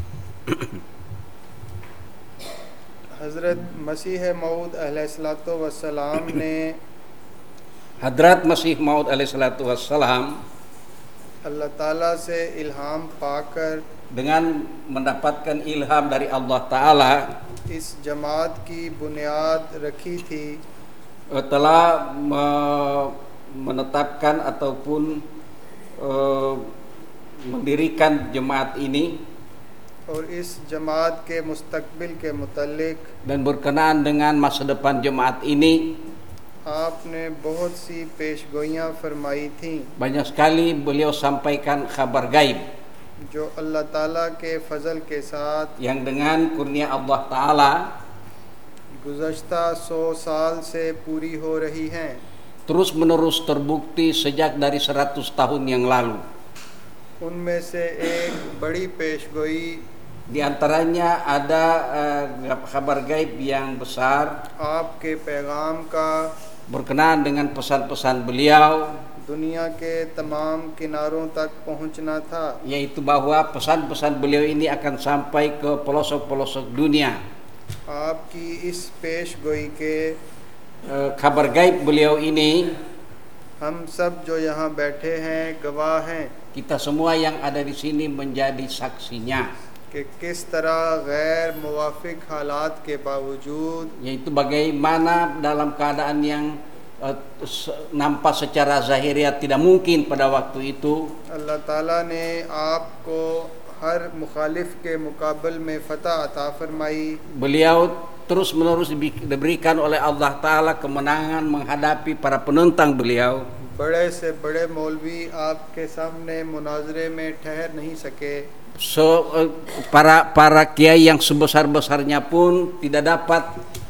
हज़रत मसीह मऊद अलैहिस्सलातु वस्सलाम ने Hadrat Masih Maud alaihissalatu wassalam अल्लाह ताला से इल्हाम पाकर dengan mendapatkan ilham dari Allah Ta'ala इस जमात की बुनियाद रखी थी. telah me- menetapkan ataupun uh, mendirikan jemaat ini और इस जमात के मुस्तकबिल के मुतल्लिक dan berkenaan dengan masa depan jemaat ini आपने बहुत सी पेशगोइयाँ फरमाई थीं banyak sekali beliau sampaikan kabar gaib जो अल्लाह ताला के फ़ज़ल के साथ yang dengan kurnia Allah Ta'ala गुज़श्ता सौ साल से पूरी हो रही हैं. terus menerus terbukti sejak dari seratus tahun yang lalu. उनमें से एक बड़ी पेशगोई Di antaranya ada uh, kabar gaib yang besar आपके पैगाम का berkenaan dengan pesan-pesan beliau, दुनिया के तमाम किनारों तक पहुंचना था. yaitu bahwa pesan-pesan beliau ini akan sampai ke pelosok-pelosok dunia. आपकी इस पेशगोई के Uh, kabar gaib beliau ini हम सब जो यहाँ बैठे हैं गवाह हैं kita semua yang ada di sini menjadi saksinya, कि किस तरह गैर मुवाफिक हालात के बावजूद yaitu bagaimana dalam keadaan yang uh, se- nampak secara zahiriah tidak mungkin pada waktu itu अल्लाह ताला ने आपको हर मुखालिफ के मुकाबल में फ़तह अता फरमाई. beliau terus-menerus diberikan oleh Allah Ta'ala kemenangan menghadapi para penentang beliau. बड़े से बड़े मौलवी आपके सामने मुनाजरे में ठहर नहीं सके. So, para para kiai yang sebesar-besarnya pun tidak dapat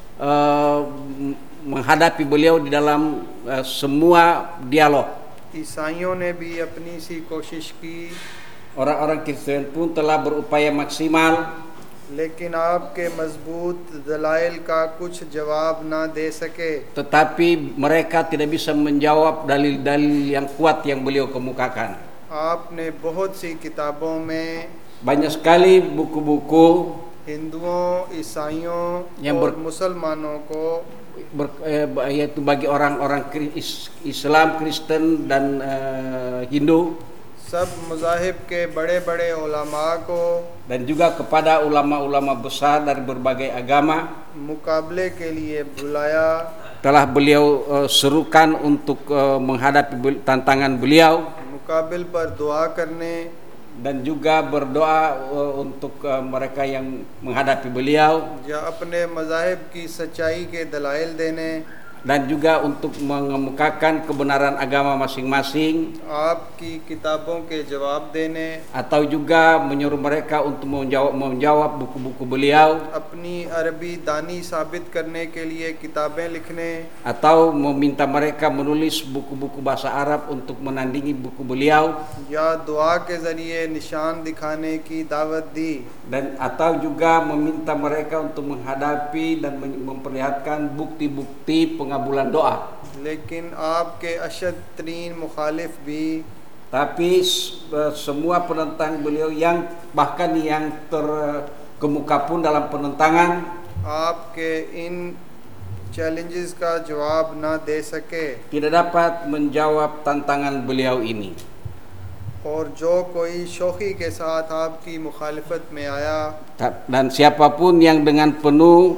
uh, menghadapi beliau di dalam uh, semua dialog. ईसाइयों ने भी अपनी सी कोशिश की. Orang-orang Kristen pun telah berupaya maksimal. लेकिन आपके मजबूत दलाइल का कुछ जवाब ना दे सके. Tetapi mereka tidak bisa menjawab dalil-dalil yang kuat yang beliau kemukakan. आपने बहुत सी किताबों में banyak sekali buku-buku हिंदुओं, ईसाइयों yang और ber, मुसलमानों को ber, eh, yaitu bagi orang-orang Islam, Kristen dan uh, Hindu, सब मज़ाहिब के बड़े-बड़े उलमा को dan juga kepada ulama-ulama besar dari berbagai agama मुकाबले के लिए बुलाया. telah beliau uh, serukan untuk uh, menghadapi tantangan beliau, मुकाबिल पर दुआ करने dan juga berdoa uh, untuk uh, mereka yang menghadapi beliau, या अपने मज़ाहिब की सच्चाई के दलाइल देने, dan juga untuk mengemukakan kebenaran agama masing-masing, आपकी किताबों के जवाब देने, atau juga menyuruh mereka untuk menjawab, menjawab buku-buku beliau, अपनी अरबी दानी साबित करने के लिए किताबें लिखने, atau meminta mereka menulis buku-buku bahasa Arab untuk menandingi buku beliau, या दुआ के ज़रिए निशान दिखाने की दावत दी. dan atau juga meminta mereka untuk menghadapi dan memperlihatkan bukti-bukti pengabulan doa. लेकिन आपके अशद तरीन मुखालिफ भी Tapi uh, semua penentang beliau yang bahkan yang terkemuka pun dalam penentangan आपके इन challenges का जवाब ना दे सके. tidak dapat menjawab tantangan beliau ini. और जो कोई शौक़ी के साथ आपकी मुखालिफत में आया, Dan siapapun yang dengan penuh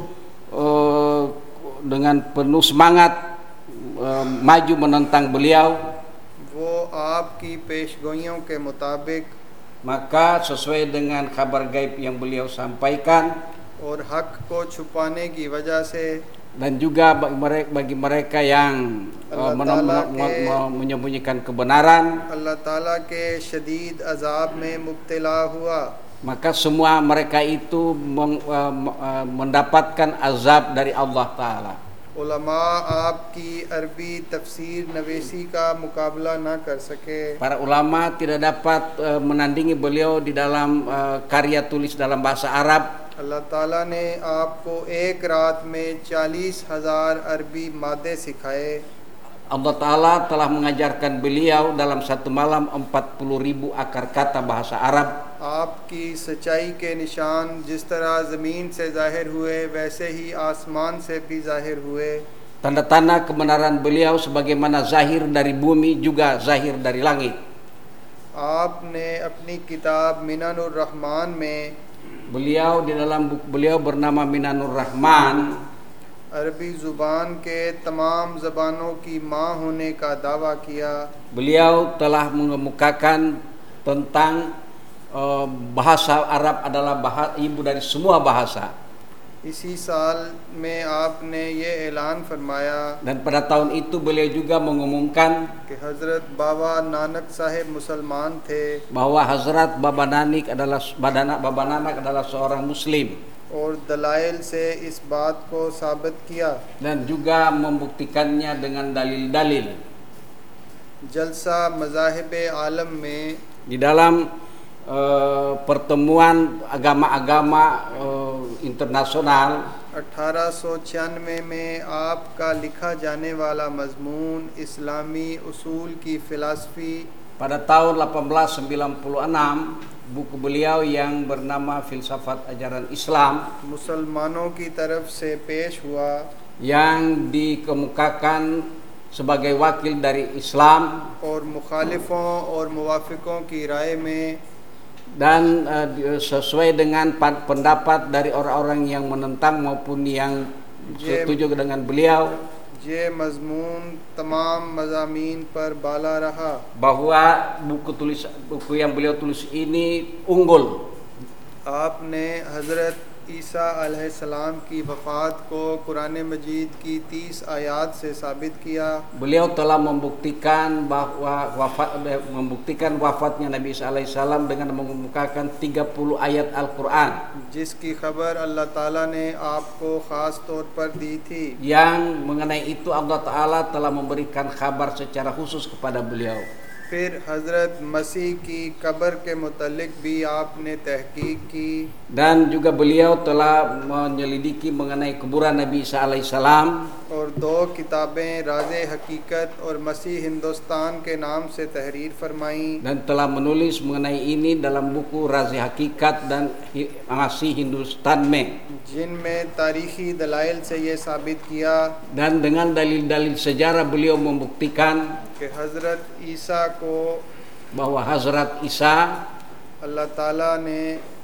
uh, dengan penuh semangat uh, maju menentang beliau, वो आपकी पेशगोइयों के मुताबिक maka sesuai dengan kabar gaib yang beliau sampaikan, और हक को छुपाने की वजह से dan juga bagi mereka, bagi mereka yang uh, men- men- men- menyembunyikan kebenaran, अल्लाह ताला के शदीद अजाब में मुब्तला हुआ. maka semua mereka itu meng, uh, uh, mendapatkan azab dari Allah Ta'ala. उलमा आपकी अरबी तफसीर नवेसी का मुकाबला ना कर सके. Para ulama tidak dapat uh, menandingi beliau di dalam uh, karya tulis dalam bahasa Arab. अल्लाह ताला ने आपको एक रात में चालीस हजार अरबी मादे सिखाए. Allah Ta'ala telah mengajarkan beliau dalam satu malam empat puluh ribu akar kata bahasa Arab. आपकी सच्चाई के निशान जिस तरह ज़मीन से ज़ाहिर हुए वैसे ही आसमान से भी ज़ाहिर हुए. Tanda-tanda kebenaran beliau sebagaimana zahir dari bumi juga zahir dari langit. आपने अपनी किताब मिनानुर रहमान में Beliau di dalam buku beliau bernama Minanur Rahman, अरबी ज़ुबान के तमाम ज़बानों की माँ होने का दावा किया. Beliau telah mengemukakan tentang uh, bahasa Arab adalah bahasa, ibu dari semua bahasa. इसी साल में आपने ये ऐलान फरमाया Dan pada tahun itu beliau juga mengumumkan कि हज़रत बाबा नानक साहिब मुसलमान थे bahwa Hazrat Baba Nanak adalah Badana, Baba Nanak adalah seorang Muslim, और दलाइल से इस बात को साबित किया. dan juga membuktikannya dengan dalil-dalil. जलसा मज़ाहिब आलम में Di dalam uh, pertemuan agama-agama uh, internasional अठारह सौ छियानवे में आपका लिखा जाने वाला मजमून इस्लामी उसूल की philosophy. pada tahun delapan belas sembilan puluh enam, buku beliau yang bernama Filsafat Ajaran Islam मुसलमानों की तरफ से पेश हुआ yang dikemukakan sebagai wakil dari Islam और मुखालिफों और मुवाफ़िकों की राय में dan uh, sesuai dengan pendapat dari orang-orang yang menentang maupun yang setuju dengan beliau, ये मजमून तमाम मज़ामीन पर बाला रहा. bahwa buku tulis buku yang beliau tulis ini unggul. आपने हज़रत ईसा अलैहिस्सलाम की वफ़ात को कुरान मजीद की तीस आयत से साबित किया। Beliau telah membuktikan bahwa wafat membuktikan wafatnya Nabi Isa alaihissalam dengan mengemukakan tiga puluh ayat Al-Qur'an जिसकी खबर अल्लाह ताला ने आपको ख़ास तौर पर दी थी। yang mengenai itu Allah Ta'ala telah memberikan kabar secara khusus kepada beliau. फिर हज़रत मसीह की कब्र के मुतल्लिक भी आपने तहकीक की Dan juga beliau telah menyelidiki mengenai kuburan Nabi Isa alaihissalam और दो किताबें राज़े हकीकत और मसीह हिंदुस्तान के नाम से तहरीर फरमाई dan telah menulis mengenai ini dalam buku Razi Hakikat dan Masih Hindustan Me. जिनमें तारीख़ी दलाइल से ये साबित किया Dan dengan dalil-dalil sejarah beliau membuktikan कि हज़रत ईसा को bahwa Hazrat Isa अल्लाह ताला ने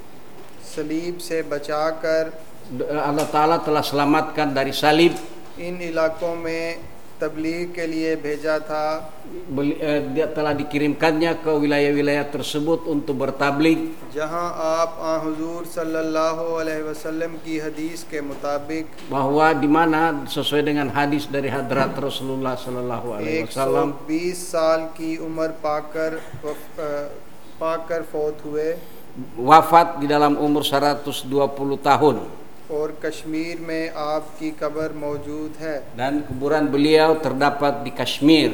सलीब से बचाकर Allah Ta'ala telah selamatkan dari salib. इन इलाकों में तबलीग के लिए भेजा था Beli- eh, Dia telah dikirimkannya ke wilayah-wilayah tersebut untuk bertablik, जहां आप आ हुजूर सल्लल्लाहु अलैहि वसल्लम की हदीस के मुताबिक bahwa di mana sesuai dengan hadis dari hadrat Rasulullah Sallallahu Alaihi एक सौ Wasallam बीस साल की उम्र पाकर वफ- अ, पाकर फौत हुए wafat di dalam umur seratus dua puluh tahun. और कश्मीर में आपकी कब्र मौजूद है। Dan kuburan beliau terdapat di Kashmir.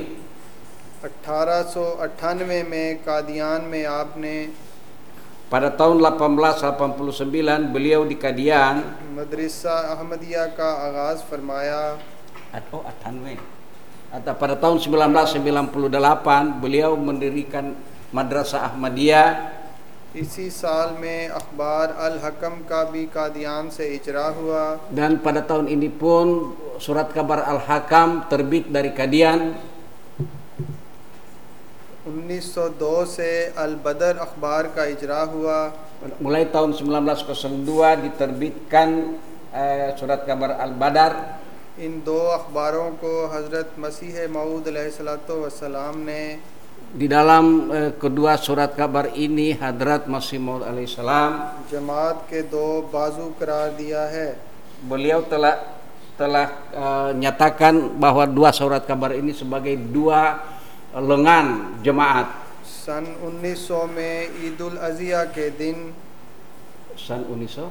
अठारह सौ अट्ठानवे में कादियान में आपने Pada tahun delapan belas delapan puluh sembilan beliau di Kadian. मदरसा अहमदिया का आगाज़ फरमाया Oh, Atanwe. Atau pada tahun sembilan belas sembilan puluh delapan beliau mendirikan Madrasah Ahmadiyah. इसी साल में अखबार अल हकम का भी कादियान से इजरा हुआ Dan pada tahun ini pun surat kabar Al-Hakam terbit dari Kadian. उन्नीस सौ दो से अल बदर अखबार का इजरा हुआ Mulai tahun sembilan belas nol dua diterbitkan eh, surat kabar Al-Badar. इन दो अखबारों को हज़रत मसीह मऊद अलैहिस्सलातु वस्सलाम ने Di dalam eh, kedua surat kabar ini Hadrat Masih Maud alaihissalam जमात के दो बाजू करार दिया है। beliau telah telah eh, nyatakan bahwa dua surat kabar ini sebagai dua lengan jemaat. सन उन्नीस सौ में ईदुल अज़िया के दिन San Uniso,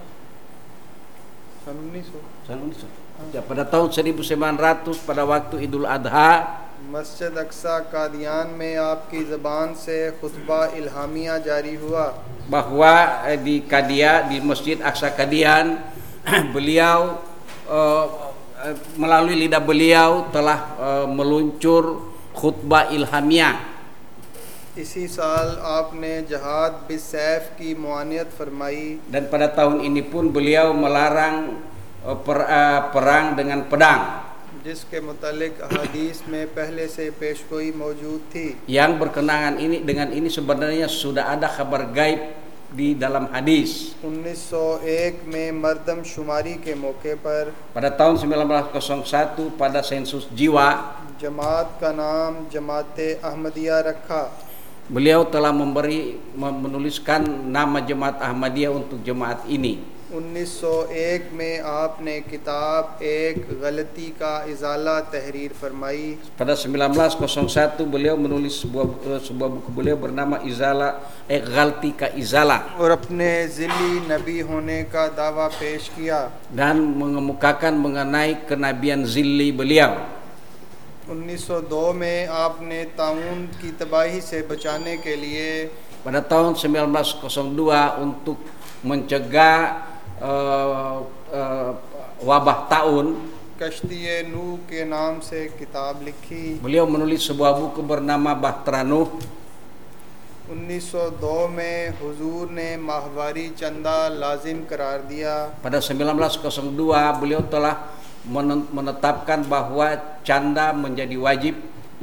सन उन्नीस सौ San Uniso. Ya, pada tahun seribu sembilan ratus pada waktu Idul Adha मस्जिद अक्सा कादियान में आपकी ज़बान से खुतबा इल्हामिया जारी हुआ bahwa eh, di Kadia di Masjid Aqsa Kadian beliau eh, eh, melalui lidah beliau telah eh, meluncur khutbah ilhamiah. इसी साल आपने जहाद बिसैफ की मुआनियत फरमाई Dan pada tahun ini pun beliau melarang eh, per, eh, perang dengan pedang जिसके मुतालिक हदीस में पहले से पेशगोई मौजूद थी। yang berkenaan ini dengan ini sebenarnya sudah ada kabar gaib di dalam hadis. उन्नीस सौ एक में मर्दम शुमारी के मौके पर Pada tahun sembilan belas nol satu pada sensus jiwa जमात का नाम जमात अहमदिया रखा। beliau telah memberi menuliskan nama Jemaat Ahmadiyah untuk jemaat ini. उन्नीस सौ एक में आपने किताब एक गलती का इजाला तहरीर फरमाई। Pada sembilan belas nol satu beliau menulis sebuah sebuah buku beliau bernama Izala eh Ghalti ka Izala और अपने ज़िली नबी होने का दावा पेश किया। dan mengemukakan mengenai kenabian zilli beliau. उन्नीस सौ दो में आपने ताउन की तबाही से बचाने के लिए Pada tahun sembilan belas nol dua untuk mencegah uh, uh, wabah taun कश्ती नूह के नाम से किताब लिखी। beliau menulis sebuah buku bernama Bahtera Nuh. उन्नीस सौ दो में हुजूर ने माहवारी चंदा लाजिम करार दिया। Pada sembilan belas nol dua beliau telah menetapkan bahwa canda menjadi wajib.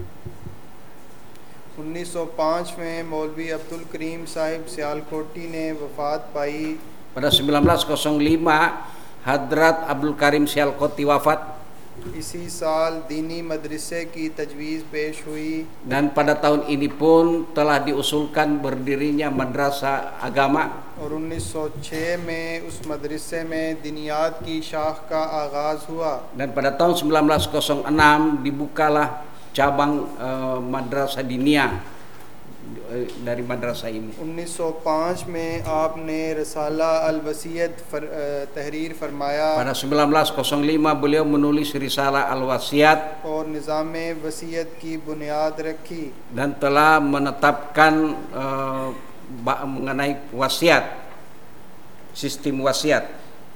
उन्नीस सौ पाँच में मौलवी अब्दुल करीम साहिब सियालकोटी ने वफात पाई। Pada sembilan belas nol lima Hadrat Abdul Karim Sialkoti wafat. इसी साल दीनी मदरसे की तजवीज़ पेश हुई Dan pada tahun ini pun telah diusulkan berdirinya madrasah agama. और उन्नीस सौ छह में उस मदरसे में दिनियात की शाख का आगाज़ हुआ Dan pada tahun sembilan belas nol enam dibukalah cabang uh, madrasah diniyah uh, dari madrasah ini. उन्नीस सौ पाँच में आपने रसाला अल-वसीयत फर, अ, तहरीर फरमाया Pada sembilan belas nol lima beliau menulis Risalah Al-Wasiat और निज़ाम वसीयत की बुनियाद रखी dan telah menetapkan uh, ba- mengenai wasiat, sistem wasiat.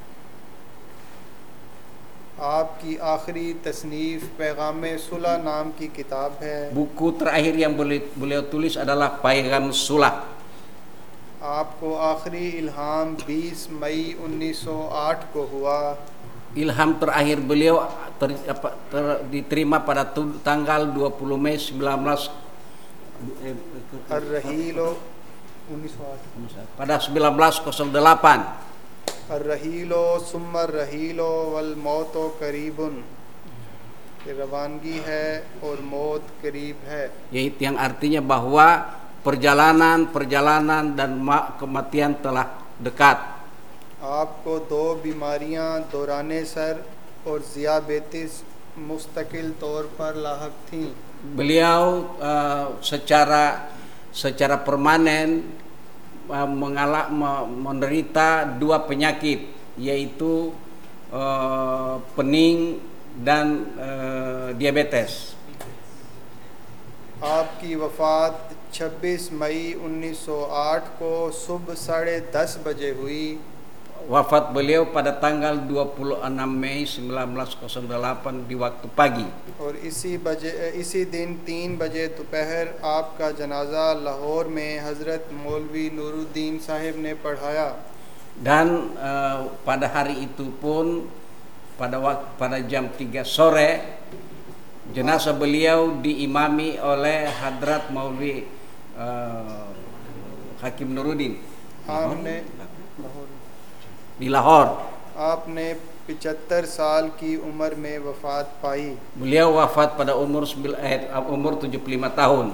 आपकी आखिरी तसनीफ़ पैगाम सुलह नाम की किताब है Buku terakhir yang beliau, beliau tulis adalah Paigam Sulah. आपको आखिरी इल्हाम बीस मई उन्नीस सौ आठ को हुआ Ilham terakhir beliau ter, apa, ter, diterima pada tu, tanggal dua puluh Mei sembilan belas eh, अर्रहीलो उन्नीस सौ आठ pada sembilan belas nol delapan. अर्रहीलो सुम्मर रहीलो वल मौतो करीबुन कि रवानगी है और मौत करीब है Yaitu yang artinya bahwa perjalanan, perjalanan dan ma- kematian telah dekat. आपको दो बीमारियां दौराने सर और ज़ियाबेतिस मुस्तकिल तौर पर लाहक थीं Beliau uh, secara secara permanen uh, mengalami menderita dua penyakit, yaitu uh, pening dan uh, diabetes. आपकी वफ़ात छब्बीस मई उन्नीस सौ आठ को सुबह साढ़े दस बजे हुई Wafat beliau pada tanggal dua puluh enam Mei sembilan belas nol delapan di waktu pagi. और इसी बजे इसी दिन तीन बजे दोपहर आपका जनाजा लाहौर में हज़रत मौलवी नूरुद्दीन साहिब ने पढ़ाया Dan uh, pada hari itu pun pada waktu, pada jam tiga sore jenazah beliau diimami oleh Hadrat Maulwi uh, Hakim Nuruddin आपने di Lahore. आपने पचहत्तर साल की उम्र में वफ़ात पाई Beliau wafat pada umur sembil- eh, umur tujuh puluh lima tahun.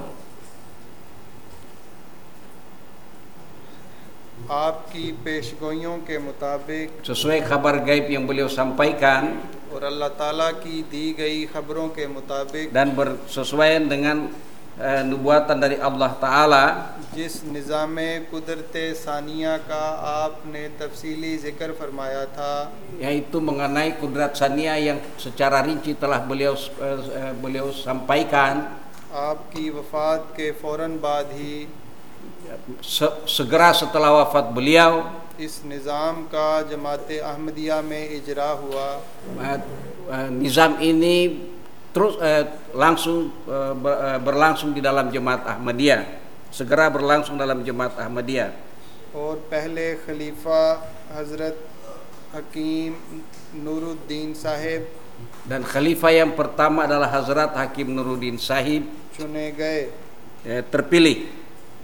आपकी पेशगोइयों के मुताबिक Sesuai kabar gaib yang beliau sampaikan और अल्लाह ताला की दी गई खबरों के मुताबिक dan bersesuaian dengan eh, nubuatan dari Allah Ta'ala, जिस निज़ाम कुदरत सानिया का आपने तफसीली ज़िक्र फरमाया था yaitu mengenai kudrat sania yang secara rinci telah beliau eh, beliau sampaikan. आपकी वफ़ात के फ़ौरन बाद ही Se- segera setelah wafat beliau, इस निज़ाम का जमात अहमदिया में इजरा हुआ eh, eh, nizam ini terus eh, langsung eh, ber- eh, berlangsung di dalam Jemaat Ahmadiyah, segera berlangsung dalam Jemaat Ahmadiyah. और पहले खलीफा हज़रत हकीम नूरुद्दीन Sahib Dan khalifah yang pertama adalah Hazrat Hakim Nuruddin Sahib चुने गए eh, terpilih.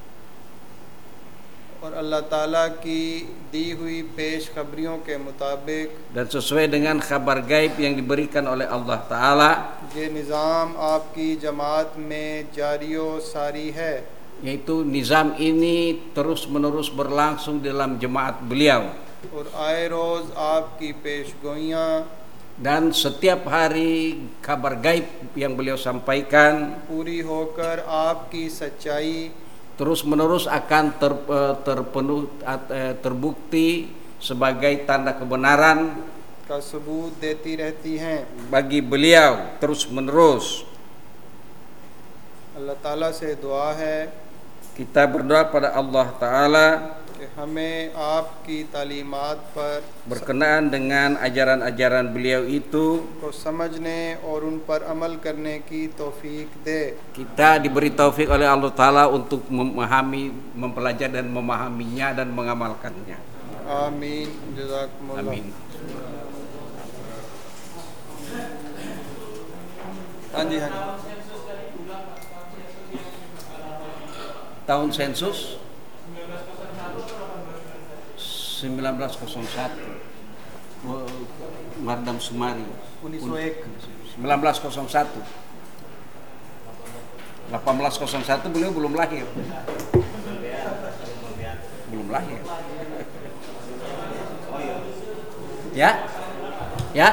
और अल्लाह ताला की दी हुई पेश खबरियों के मुताबिक Dan sesuai dengan kabar gaib yang diberikan oleh Allah Ta'ala, ये निज़ाम आपकी जमात में जारियो सारी है yaitu nizam ini terus menerus berlangsung dalam jemaat beliau. और आए रोज़ आपकी पेशगोइयाँ Dan setiap hari kabar gaib yang beliau sampaikan पूरी होकर आपकी सच्चाई terus menerus akan ter, eh, terpenuh eh, terbukti sebagai tanda kebenaran का सबूत देती रहती हैं bagi beliau terus menerus. अल्लाह ताला से दुआ है Kita berdoa pada Allah Ta'ala कि हमें आपकी तालीमात पर berkenaan dengan ajaran-ajaran beliau itu. को समझने और उन पर अमल करने की तौफीक दे Kita diberi taufik oleh Allah Ta'ala untuk memahami, mempelajari dan memahaminya dan mengamalkannya. आमीन जज़ाकुमुल्लाह Amin. हाँ जी हाँ जी Tahun sensus sembilan belas nol satu. Mardam Sumari उन्नीस सौ एक sembilan belas nol satu. delapan belas nol satu beliau belum lahir. Belum lahir. Ya? Ya?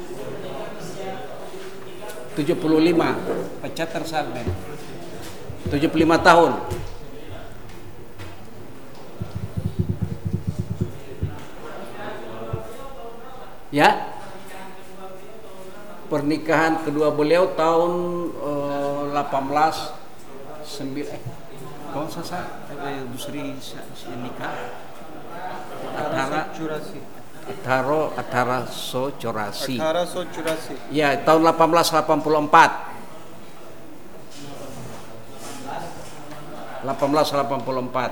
tujuh puluh lima. Pecat tersalmen. tujuh puluh lima tahun. Ya? Pernikahan kedua beliau tahun uh, delapan belas sembilan eh kau sasa eh Busri nikah Atara Ataro Atara So Chorasi. अठारह सौ चौरासी Ya, tahun delapan belas delapan puluh empat. delapan belas delapan puluh empat.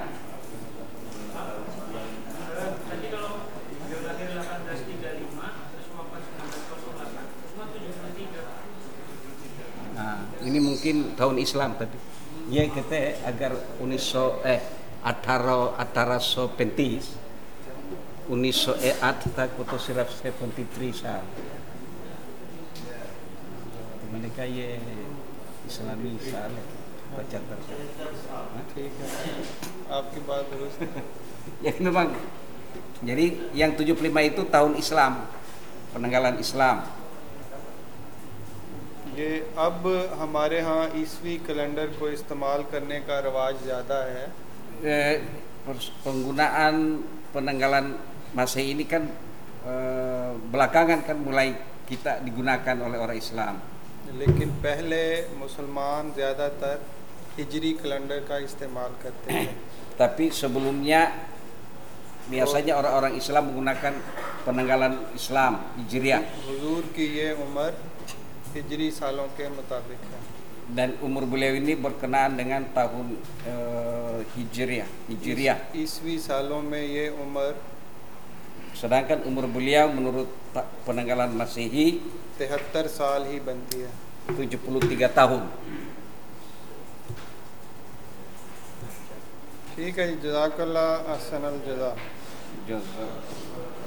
Nah, ini mungkin tahun Islam tapi ya kita agar uniso eh ataro ataraso pentis uniso e at tak koto sirap seventy three sa mereka ye Islami sale baca terus. ठीक है आपकी बात दुरुस्त है Ya memang. Jadi yang tujuh puluh lima itu tahun Islam, penanggalan Islam. ये अब हमारे यहाँ ईसवी कैलेंडर को इस्तेमाल करने का रवाज ज़्यादा है Eh, penggunaan penanggalan Masehi ini kan eh, belakangan kan mulai kita digunakan oleh orang Islam. लेकिन पहले मुसलमान ज़्यादातर हिजरी कैलेंडर का इस्तेमाल करते हैं Tapi sebelumnya biasanya orang-orang Islam menggunakan penanggalan Islam Hijriah हुजूर की ये उम्र हिजरी सालों के मुताबिक है dan umur beliau ini berkenaan dengan tahun eh, Hijriah Hijriah. ईसवी सालों में ये उम्र Sedangkan umur beliau menurut ta- penanggalan Masehi तिहत्तर साल ही बनती है tujuh puluh tiga tahun. ठीक है जज़ाकल्लाह अहसनल जज़ा Jazak.